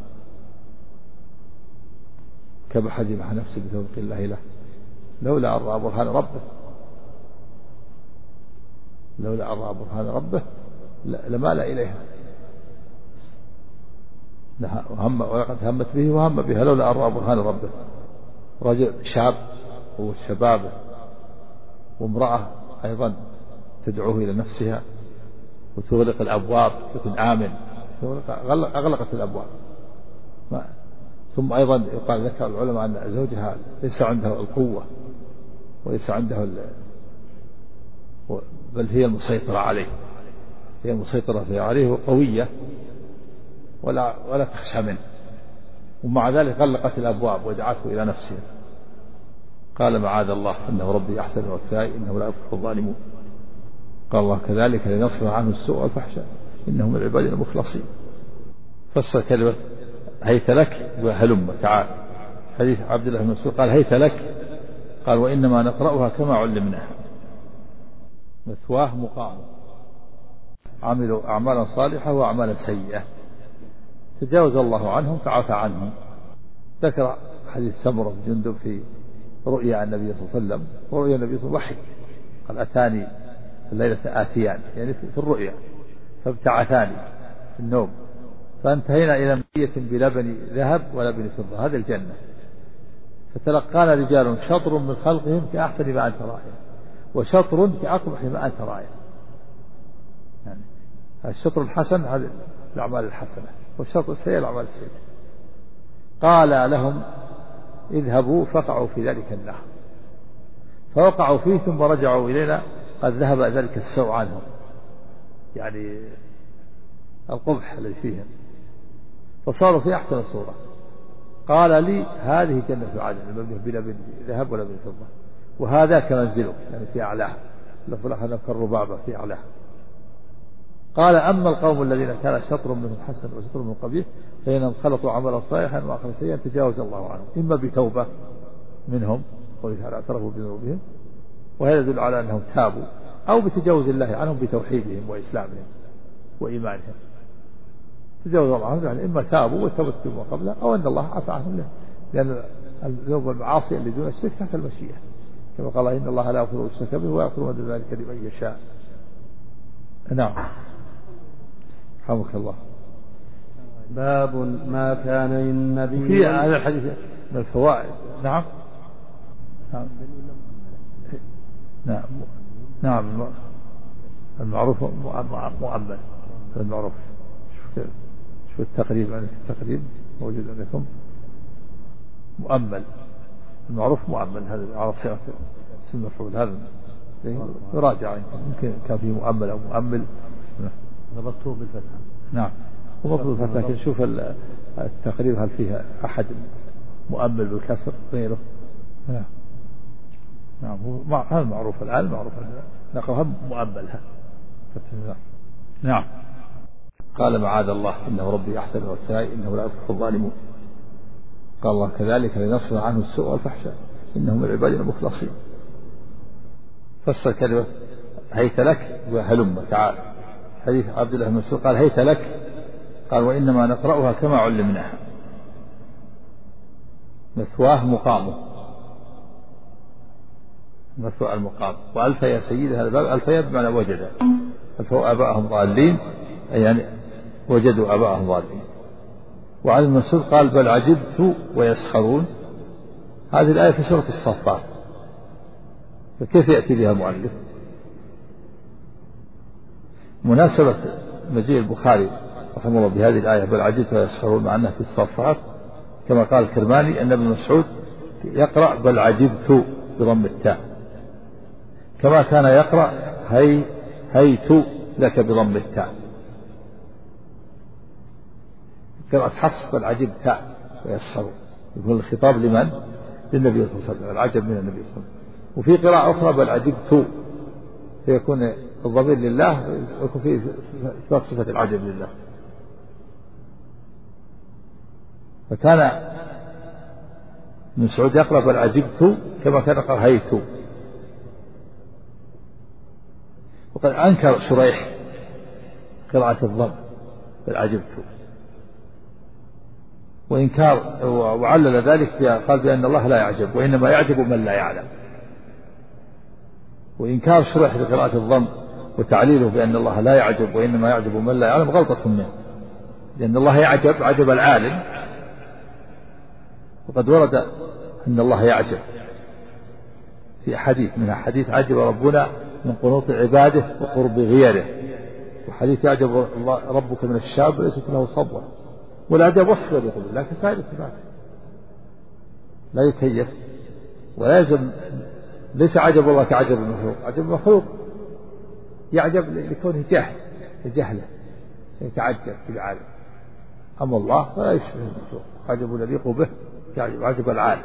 كبح مع نفسه بتوفيق الله له لولا أن رأى برهان ربه لمال إليها ولقد همت به وهم بها لولا أن رأى برهان ربه. رجل شاب وشبابه وامرأة أيضا تدعوه إلى نفسها وتغلق الأبواب تكون آمن. أغلقت الأبواب. ثم أيضا يقال ذكر العلماء أن زوجها ليس عنده القوة وليس عنده بل هي المسيطرة عليه. هي المسيطرة عليه وقوية ولا تخشى منه. ومع ذلك غلقت الأبواب ودعته إلى نفسها. قال معاذ الله إنه ربي أحسن مثواي إنه لا يفلح الظالمون. قال الله كذلك لنصرف عنه السوء والفحشاء إنه من عبادنا المخلصين. فسر كلمة هيت لك وهلم تعال. حديث عبد الله بن مسعود قال هيت لك. قال وإنما نقرأها كما علمناها مثواه مقامه. عملوا أعمالا صالحة وأعمالا سيئة تجاوز الله عنهم فعفى عنهم. ذكر حديث سمرة بن جندب في رؤيا النبي صلى الله عليه وسلم. ورؤيا النبي صلى الله عليه وسلم وحي. قال أتاني الليلة آتيان يعني في الرؤيا فابتعثاني في النوم فانتهينا إلى مية بلبن ذهب ولبن فضة هذه الجنة. فتلقانا رجال شطر من خلقهم كأحسن ما أنت رائع وشطر كأقبح ما أنت رائع. يعني الشطر الحسن هذه الأعمال الحسنة والشطر السيئة الأعمال السيئة. قال لهم اذهبوا فقعوا في ذلك النهر. فوقعوا فيه ثم رجعوا إلينا قد ذهب ذلك السوء عنهم يعني القبح الذي فيهم فصاروا في أحسن صورة. قال لي هذه جنة عدن المبنية بلا ذهب ولا فضة وهذا كمنزله يعني في أعلاه، لفظ الآخر كالربابة في أعلاه. قال أما القوم الذين كان شطر منهم حسن وشطر منهم قبيح فإنهم خلطوا عملا صالحا وآخر سيئا تجاوز الله عنهم، إما بتوبة منهم قوله تعالى اعترفوا بذنوبهم وهذا يدل على أنهم تابوا، أو بتجاوز الله عنهم بتوحيدهم وإسلامهم وإيمانهم. تجاوز الله عنهم يعني إما تابوا وتوبوا ما قبله، أو أن الله عفى عنهم لأن الذنوب والمعاصي اللي دون الشرك تحت المشيئة، كما قال إن الله لا يغفر الشرك به ويغفر ما دون ذلك لمن يشاء. نعم رحمك الله. باب ما كان للنبي في هذا الحديث من الفوائد. نعم نعم نعم المعروف مؤمل. المعروف شوف التقريب عندك، التقريب موجود عندكم مؤمل. المعروف مؤمل هذا على صيغة اسم مفعول، هذا يراجع يمكن كان فيه مؤمل أو مؤمل. ربطوه بالفتحة. نعم ومفروض الفتحة، لكن شوف التقريب هل فيها أحد مؤمل بالكسر غيره. نعم هذا معروف الآن، معروف نقرأها مؤملها. نعم. قال معاذ الله إنه ربي أحسن وسائي إنه لا يفلح الظالمون. قال الله كذلك لنصرف عنه السوء والفحشاء إنهم من عبادنا المخلصين. فسر كلمة هيت لك وهلم تعال. حديث عبد الله بن مسعود قال هيت لك، قال وإنما نقرأها كما علمناها. مثواه مقامه، مثوى المقام. وألف يا سيدي هذا الباب، ألف بمعنى وجد، ألفوا آباءهم ضالين يعني وجدوا آباءهم ضالين. وعن المسعود قال بل عجبت ويسخرون. هذه الآية في سورة الصفات، فكيف يأتي بها المؤلف؟ مناسبة مجيء البخاري رحمه الله بهذه الآية بل عجبت ويسخرون مع أنها في الصفات، كما قال الكرماني أن ابن مسعود يقرأ بل عجبت بضم التاء، كما كان يقرأ هيت لك بضم التاء. قراءة حفص بل عجبت ويسخرون، يقول الخطاب لمن؟ للنبي صلى الله عليه وسلم، العجب من النبي صلى الله عليه وسلم. وفي قراءة أخرى بل عجبت، فيكون الضمير لله ويكون فيه صفة العجب لله. فكان ابن مسعود يقرأ بل عجبت كما كان يقرأ هيت. وقد أنكر شريح قراءة الضم بل عجبت، وإنكار وعلل ذلك قال بأن الله لا يعجب وإنما يعجب من لا يعلم. وإنكار شريح لقراءة الضم وتعليله بأن الله لا يعجب وإنما يعجب من لا يعلم غلطة منه، لأن الله يعجب عجب العالم، وقد ورد أن الله يعجب في أحاديث، منها حديث عجب ربنا من قنوط عباده وقرب غيره، وحديث يعجب ربك من الشاب ليست له صبوة. والعجب وصف يقول الله كسائر الصفات لا يكيف ولا يلزم. ليس عجب الله كعجب المخلوق، عجب المخلوق يعجب لكونه جهله يتعجب بالعالم، أما الله فلا يشبه المخلوق، عجب يليق به عجب العالم.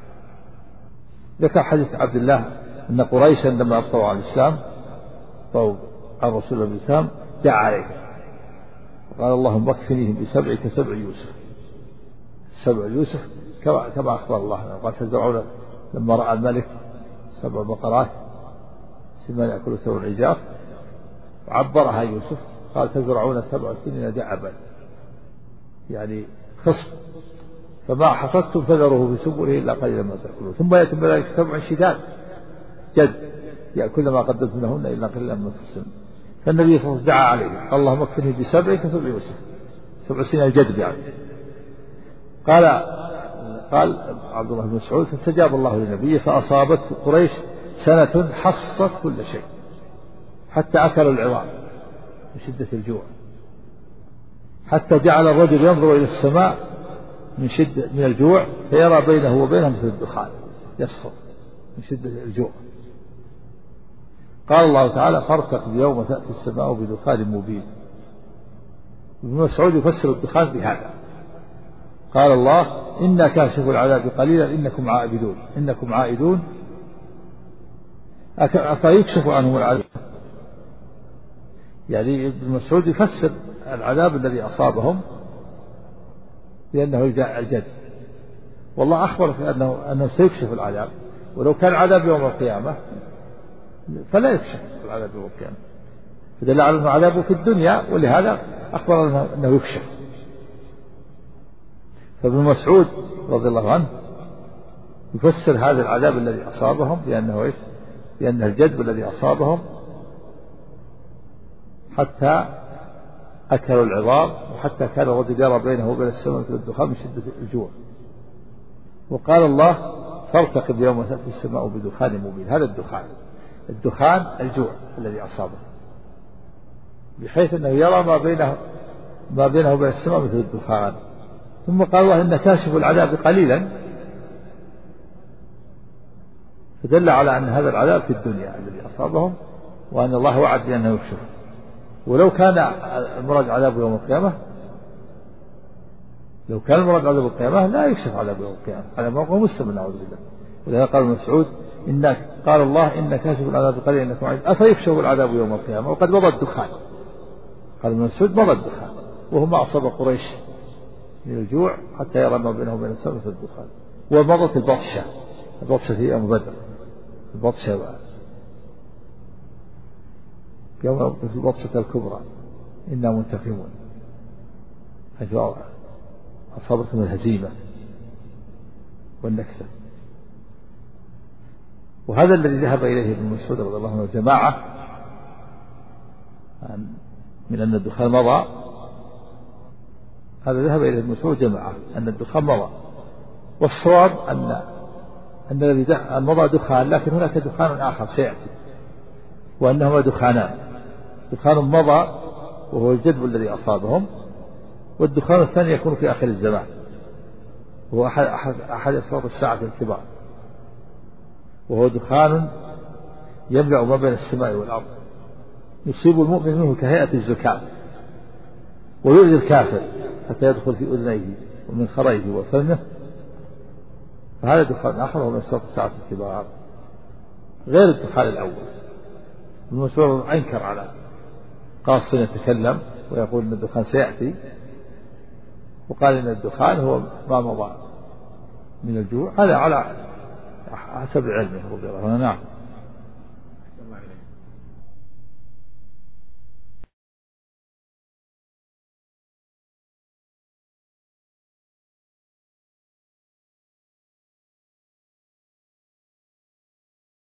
ذكر حديث عبد الله أن قريشا لما أبصروا عن الإسلام طووا عن رسول الله الإسلام دعا عليه قال اللهم اكفنيهم بسبع كسبع يوسف. سبع يوسف كما أخبر الله قال تزرعون لما رأى الملك 7 بقرات سمان يأكل 7 عجاف، عبرها يوسف قال تزرعون 7 سنين دعبا يعني خصب، فما حصدتم فذروه في سبله إلا قليلا ما تأكلون، ثم يأتي بذلك 7 شداد جد يأكل ما قدمتم لهن إلا قليلا ما تحسنون. فالنبي صلى الله عليه وسلم دعا عليه قال اللهم اكفني ب7 كسبع يوسف، 7 سنين الجد يعني. قال عبد الله بن مسعود فاستجاب الله لنبيه فأصابت قريش سنة حصت كل شيء حتى أكلوا العظام من شدة الجوع، حتى جعل الرجل ينظر إلى السماء من الجوع فيرى بينه وبينها مثل الدخان يسخر من شدة الجوع. قال الله تعالى فارتقب يوم تأتي السماء بدخان مبين. ابن مسعود يفسر الدخان بهذا، قال الله إنا كاشف العذاب قليلا إنكم عائدون فيكشف عنهم العذاب. يعني ابن مسعود يفسر العذاب الذي أصابهم لأنه الجد، والله أخبر أنه سيكشف العذاب، ولو كان عذاب يوم القيامة فلا يكشف العذاب يوم القيامة، فدل على أنه عذابه في الدنيا، ولهذا أخبر أنه يكشف. فابن مسعود رضي الله عنه يفسر هذا العذاب الذي أصابهم بأنه الجدب الذي أصابهم حتى أكلوا العظام، وحتى كان الرجل يرى بينه وبين السماء مثل الدخان من شدة الجوع. وقال الله فارتقب يوم تأتي السماء بدخان مبين. هذا الدخان الجوع الذي أصابه، بحيث أنه يرى ما بينه وبين السماء مثل الدخان. ثم قال الله إن كاشف العذاب قليلا، فدل على أن هذا العذاب في الدنيا الذي أصابهم، وأن الله وعد بأنه يكشف. ولو كان المراد عذاب يوم القيامة، لا يكشف عذاب يوم القيامة، على موقع مسلم نعوذ بالله. ولهذا قال مسعود قال الله إن كاشف العذاب قليلا إنكم عاجزون أفيكشف العذاب يوم القيامة وقد مضى الدخان. قال مسعود مضى الدخان، وهو ما أصاب قريش من الجوع حتى يرى ما بينه وبين السماء في الدخان. ومضت البطشة في يوم بدر، البطشة يوم البطشة الكبرى إنا منتقمون، حيث أصابتهم الهزيمة والنكسة. وهذا الذي ذهب إليه ابن مسعود رضي الله عنه جماعة من أن الدخان مضى، هذا ذهب إليه ابن مسعود جماعة أن الدخان مضى. والصواب أن الذي مضى دخان، لكن هناك دخان آخر سيأتي، وأنهما دخانان: دخان مضى وهو الجدب الذي أصابهم، والدخان الثاني يكون في آخر الزمان وهو أحد أسباب الساعة الكبار، وهو دخان يملأ ما بين السماء والأرض، يصيب المؤمن منه كهيئة الزكام، ويؤذي الكافر حتى يدخل في أذنيه ومن خريه وفمه. فهذا دخان آخر وهو من أسباب الساعة الكبار غير الدخان الأول. ابن مسعود أنكر على قاص يتكلم ويقول أن الدخان سيأتي، وقال إن الدخان هو ما مضى من الجوع، هذا على حسب علمه رضي الله عنه. نعم.